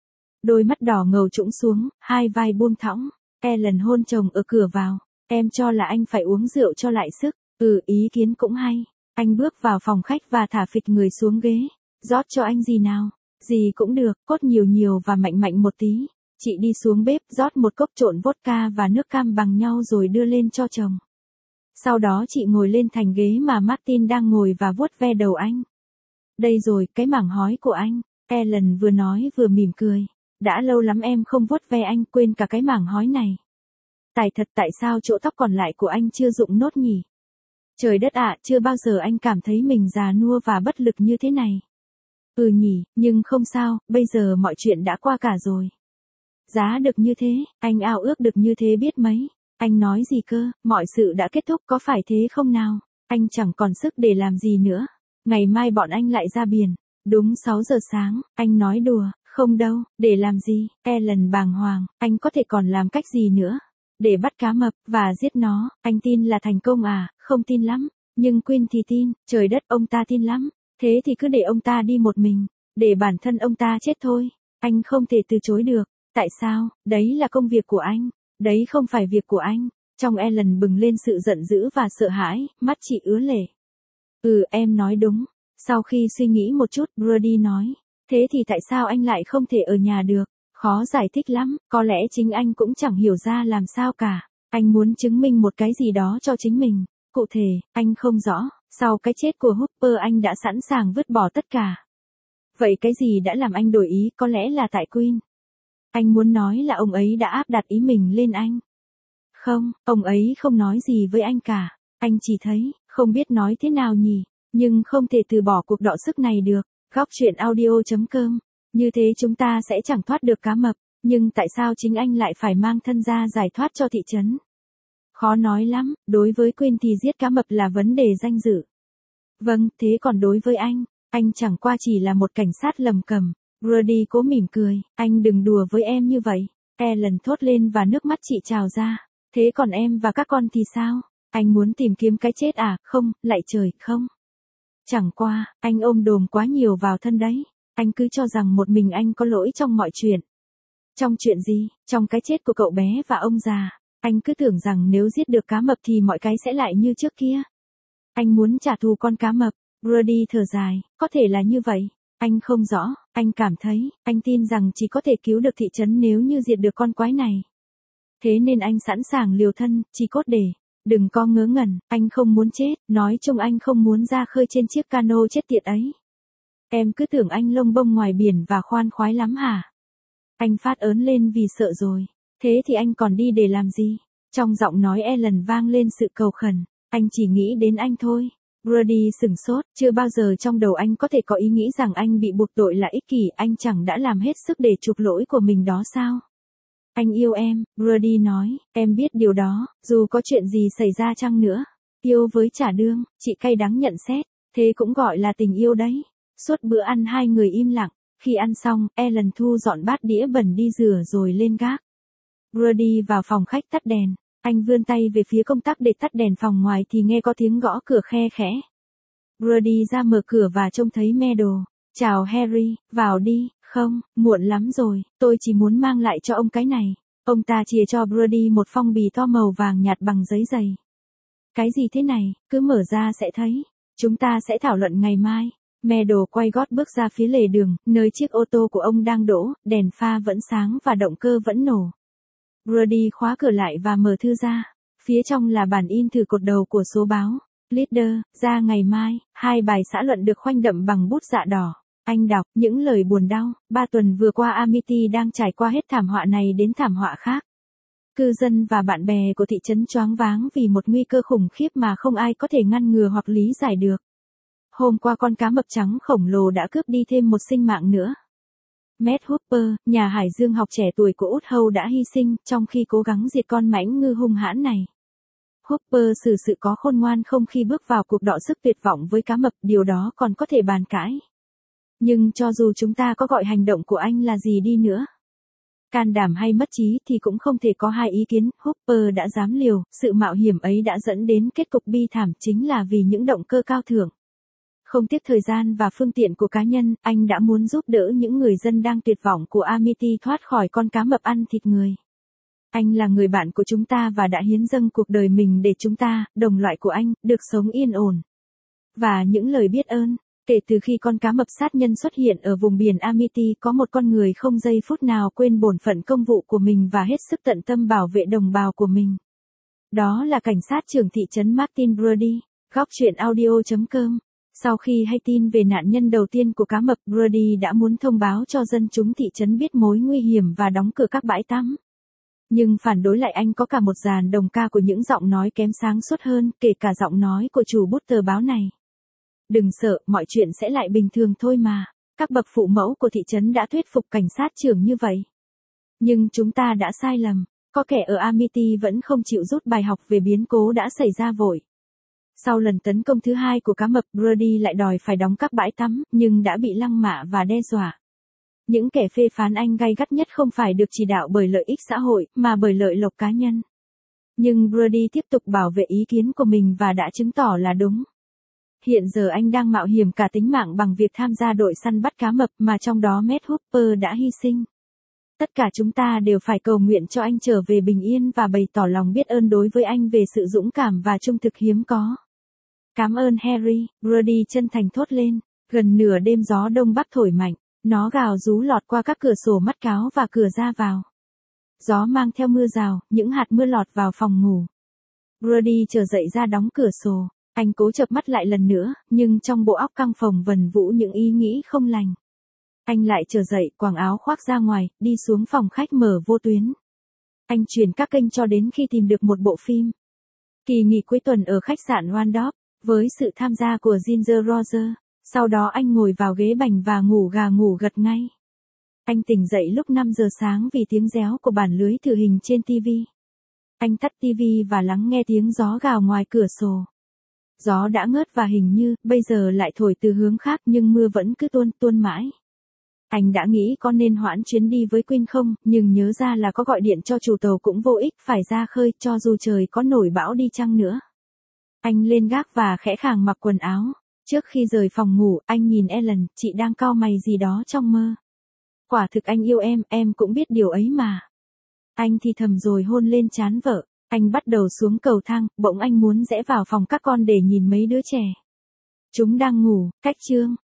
Đôi mắt đỏ ngầu trũng xuống, hai vai buông thõng. Ellen hôn chồng ở cửa vào. Em cho là anh phải uống rượu cho lại sức. Ừ, ý kiến cũng hay. Anh bước vào phòng khách và thả phịch người xuống ghế. Rót cho anh gì nào? Gì cũng được, cốt nhiều nhiều và mạnh mạnh một tí. Chị đi xuống bếp, rót một cốc trộn vodka và nước cam bằng nhau rồi đưa lên cho chồng. Sau đó chị ngồi lên thành ghế mà Martin đang ngồi và vuốt ve đầu anh. Đây rồi, cái mảng hói của anh. Ellen vừa nói vừa mỉm cười. Đã lâu lắm em không vuốt ve anh, quên cả cái mảng hói này. Tài thật, tại sao chỗ tóc còn lại của anh chưa rụng nốt nhỉ? Trời đất ạ, chưa bao giờ anh cảm thấy mình già nua và bất lực như thế này. Ừ nhỉ, nhưng không sao, bây giờ mọi chuyện đã qua cả rồi. Giá được như thế, anh ao ước được như thế biết mấy. Anh nói gì cơ, mọi sự đã kết thúc có phải thế không nào? Anh chẳng còn sức để làm gì nữa. Ngày mai bọn anh lại ra biển. Đúng sáu giờ sáng, anh nói đùa. Không đâu, để làm gì? Ellen bàng hoàng, anh có thể còn làm cách gì nữa? Để bắt cá mập, và giết nó, anh tin là thành công à? Không tin lắm. Nhưng Queen thì tin, trời đất, ông ta tin lắm. Thế thì cứ để ông ta đi một mình, để bản thân ông ta chết thôi. Anh không thể từ chối được. Tại sao? Đấy là công việc của anh. Đấy không phải việc của anh. Trong Ellen bừng lên sự giận dữ và sợ hãi, mắt chị ứa lệ. Ừ, em nói đúng. Sau khi suy nghĩ một chút, Brody nói. Thế thì tại sao anh lại không thể ở nhà được? Khó giải thích lắm, có lẽ chính anh cũng chẳng hiểu ra làm sao cả. Anh muốn chứng minh một cái gì đó cho chính mình. Cụ thể, anh không rõ, sau cái chết của Hooper anh đã sẵn sàng vứt bỏ tất cả. Vậy cái gì đã làm anh đổi ý? Có lẽ là tại Queen. Anh muốn nói là ông ấy đã áp đặt ý mình lên anh. Không, ông ấy không nói gì với anh cả. Anh chỉ thấy, không biết nói thế nào nhỉ, nhưng không thể từ bỏ cuộc đọ sức này được. Góc truyện audio chấm com. Như thế chúng ta sẽ chẳng thoát được cá mập, nhưng tại sao chính anh lại phải mang thân ra giải thoát cho thị trấn? Khó nói lắm, đối với Queen thì giết cá mập là vấn đề danh dự. Vâng, thế còn đối với anh, anh chẳng qua chỉ là một cảnh sát lầm cầm. Brody cố mỉm cười, anh đừng đùa với em như vậy. Ellen thốt lên và nước mắt chị trào ra. Thế còn em và các con thì sao? Anh muốn tìm kiếm cái chết à? Không, lạy trời, không. Chẳng qua, anh ôm đồm quá nhiều vào thân đấy. Anh cứ cho rằng một mình anh có lỗi trong mọi chuyện. Trong chuyện gì? Trong cái chết của cậu bé và ông già. Anh cứ tưởng rằng nếu giết được cá mập thì mọi cái sẽ lại như trước kia. Anh muốn trả thù con cá mập. Brody thở dài, có thể là như vậy. Anh không rõ, anh cảm thấy, anh tin rằng chỉ có thể cứu được thị trấn nếu như diệt được con quái này. Thế nên anh sẵn sàng liều thân, chỉ cốt để. Đừng có ngớ ngẩn, anh không muốn chết, nói chung anh không muốn ra khơi trên chiếc cano chết tiệt ấy. Em cứ tưởng anh lông bông ngoài biển và khoan khoái lắm hả? Anh phát ớn lên vì sợ rồi. Thế thì anh còn đi để làm gì? Trong giọng nói Ellen vang lên sự cầu khẩn. Anh chỉ nghĩ đến anh thôi. Brody sửng sốt, chưa bao giờ trong đầu anh có thể có ý nghĩ rằng anh bị buộc tội là ích kỷ, anh chẳng đã làm hết sức để chuộc lỗi của mình đó sao? Anh yêu em, Brody nói, em biết điều đó, dù có chuyện gì xảy ra chăng nữa. Yêu với trả đương, chị cay đắng nhận xét, thế cũng gọi là tình yêu đấy. Suốt bữa ăn hai người im lặng, khi ăn xong, Ellen thu dọn bát đĩa bẩn đi rửa rồi lên gác. Brody vào phòng khách tắt đèn. Anh vươn tay về phía công tắc để tắt đèn phòng ngoài thì nghe có tiếng gõ cửa khe khẽ. Brody ra mở cửa và trông thấy Meadow. Chào Harry, vào đi, không, muộn lắm rồi, tôi chỉ muốn mang lại cho ông cái này. Ông ta chìa cho Brody một phong bì to màu vàng nhạt bằng giấy dày. Cái gì thế này, cứ mở ra sẽ thấy. Chúng ta sẽ thảo luận ngày mai. Meadow quay gót bước ra phía lề đường, nơi chiếc ô tô của ông đang đỗ, đèn pha vẫn sáng và động cơ vẫn nổ. Brody khóa cửa lại và mở thư ra. Phía trong là bản in thử cột đầu của số báo. Leader, ra ngày mai, hai bài xã luận được khoanh đậm bằng bút dạ đỏ. Anh đọc những lời buồn đau, ba tuần vừa qua Amity đang trải qua hết thảm họa này đến thảm họa khác. Cư dân và bạn bè của thị trấn choáng váng vì một nguy cơ khủng khiếp mà không ai có thể ngăn ngừa hoặc lý giải được. Hôm qua con cá mập trắng khổng lồ đã cướp đi thêm một sinh mạng nữa. Matt Hooper, nhà hải dương học trẻ tuổi của Út Hâu đã hy sinh trong khi cố gắng diệt con mãnh ngư hung hãn này. Hooper xử sự có khôn ngoan không khi bước vào cuộc đọ sức tuyệt vọng với cá mập, điều đó còn có thể bàn cãi. Nhưng cho dù chúng ta có gọi hành động của anh là gì đi nữa, can đảm hay mất trí thì cũng không thể có hai ý kiến. Hooper đã dám liều, sự mạo hiểm ấy đã dẫn đến kết cục bi thảm chính là vì những động cơ cao thượng. Không tiếc thời gian và phương tiện của cá nhân, anh đã muốn giúp đỡ những người dân đang tuyệt vọng của Amity thoát khỏi con cá mập ăn thịt người. Anh là người bạn của chúng ta và đã hiến dâng cuộc đời mình để chúng ta, đồng loại của anh, được sống yên ổn. Và những lời biết ơn, kể từ khi con cá mập sát nhân xuất hiện ở vùng biển Amity, có một con người không giây phút nào quên bổn phận công vụ của mình và hết sức tận tâm bảo vệ đồng bào của mình. Đó là cảnh sát trưởng thị trấn Martin Brody. Góc truyện audio chấm com. Sau khi hay tin về nạn nhân đầu tiên của cá mập, Brody đã muốn thông báo cho dân chúng thị trấn biết mối nguy hiểm và đóng cửa các bãi tắm. Nhưng phản đối lại anh có cả một dàn đồng ca của những giọng nói kém sáng suốt hơn, kể cả giọng nói của chủ bút tờ báo này. Đừng sợ, mọi chuyện sẽ lại bình thường thôi mà. Các bậc phụ mẫu của thị trấn đã thuyết phục cảnh sát trưởng như vậy. Nhưng chúng ta đã sai lầm. Có kẻ ở Amity vẫn không chịu rút bài học về biến cố đã xảy ra vội. Sau lần tấn công thứ hai của cá mập, Brody lại đòi phải đóng các bãi tắm, nhưng đã bị lăng mạ và đe dọa. Những kẻ phê phán anh gay gắt nhất không phải được chỉ đạo bởi lợi ích xã hội, mà bởi lợi lộc cá nhân. Nhưng Brody tiếp tục bảo vệ ý kiến của mình và đã chứng tỏ là đúng. Hiện giờ anh đang mạo hiểm cả tính mạng bằng việc tham gia đội săn bắt cá mập mà trong đó Matt Hooper đã hy sinh. Tất cả chúng ta đều phải cầu nguyện cho anh trở về bình yên và bày tỏ lòng biết ơn đối với anh về sự dũng cảm và trung thực hiếm có. Cảm ơn Harry, Brody chân thành thốt lên. Gần nửa đêm gió đông bắc thổi mạnh, nó gào rú lọt qua các cửa sổ mắt cáo và cửa ra vào. Gió mang theo mưa rào, những hạt mưa lọt vào phòng ngủ. Brody trở dậy ra đóng cửa sổ. Anh cố chợp mắt lại lần nữa, nhưng trong bộ óc căng phồng vần vũ những ý nghĩ không lành. Anh lại trở dậy, quàng áo khoác ra ngoài, đi xuống phòng khách mở vô tuyến. Anh chuyển các kênh cho đến khi tìm được một bộ phim. Kỳ nghỉ cuối tuần ở khách sạn Waldorf, với sự tham gia của Ginger Rogers. Sau đó anh ngồi vào ghế bành và ngủ gà ngủ gật ngay. Anh tỉnh dậy lúc năm giờ sáng vì tiếng réo của bản lưới thử hình trên ti vi. Anh tắt ti vi và lắng nghe tiếng gió gào ngoài cửa sổ. Gió đã ngớt và hình như, bây giờ lại thổi từ hướng khác nhưng mưa vẫn cứ tuôn tuôn mãi. Anh đã nghĩ có nên hoãn chuyến đi với Queen không, nhưng nhớ ra là có gọi điện cho chủ tàu cũng vô ích, phải ra khơi cho dù trời có nổi bão đi chăng nữa. Anh lên gác và khẽ khàng mặc quần áo. Trước khi rời phòng ngủ, anh nhìn Ellen, chị đang cau mày gì đó trong mơ. Quả thực anh yêu em, em cũng biết điều ấy mà. Anh thì thầm rồi hôn lên trán vợ. Anh bắt đầu xuống cầu thang, bỗng anh muốn rẽ vào phòng các con để nhìn mấy đứa trẻ. Chúng đang ngủ, cách chương.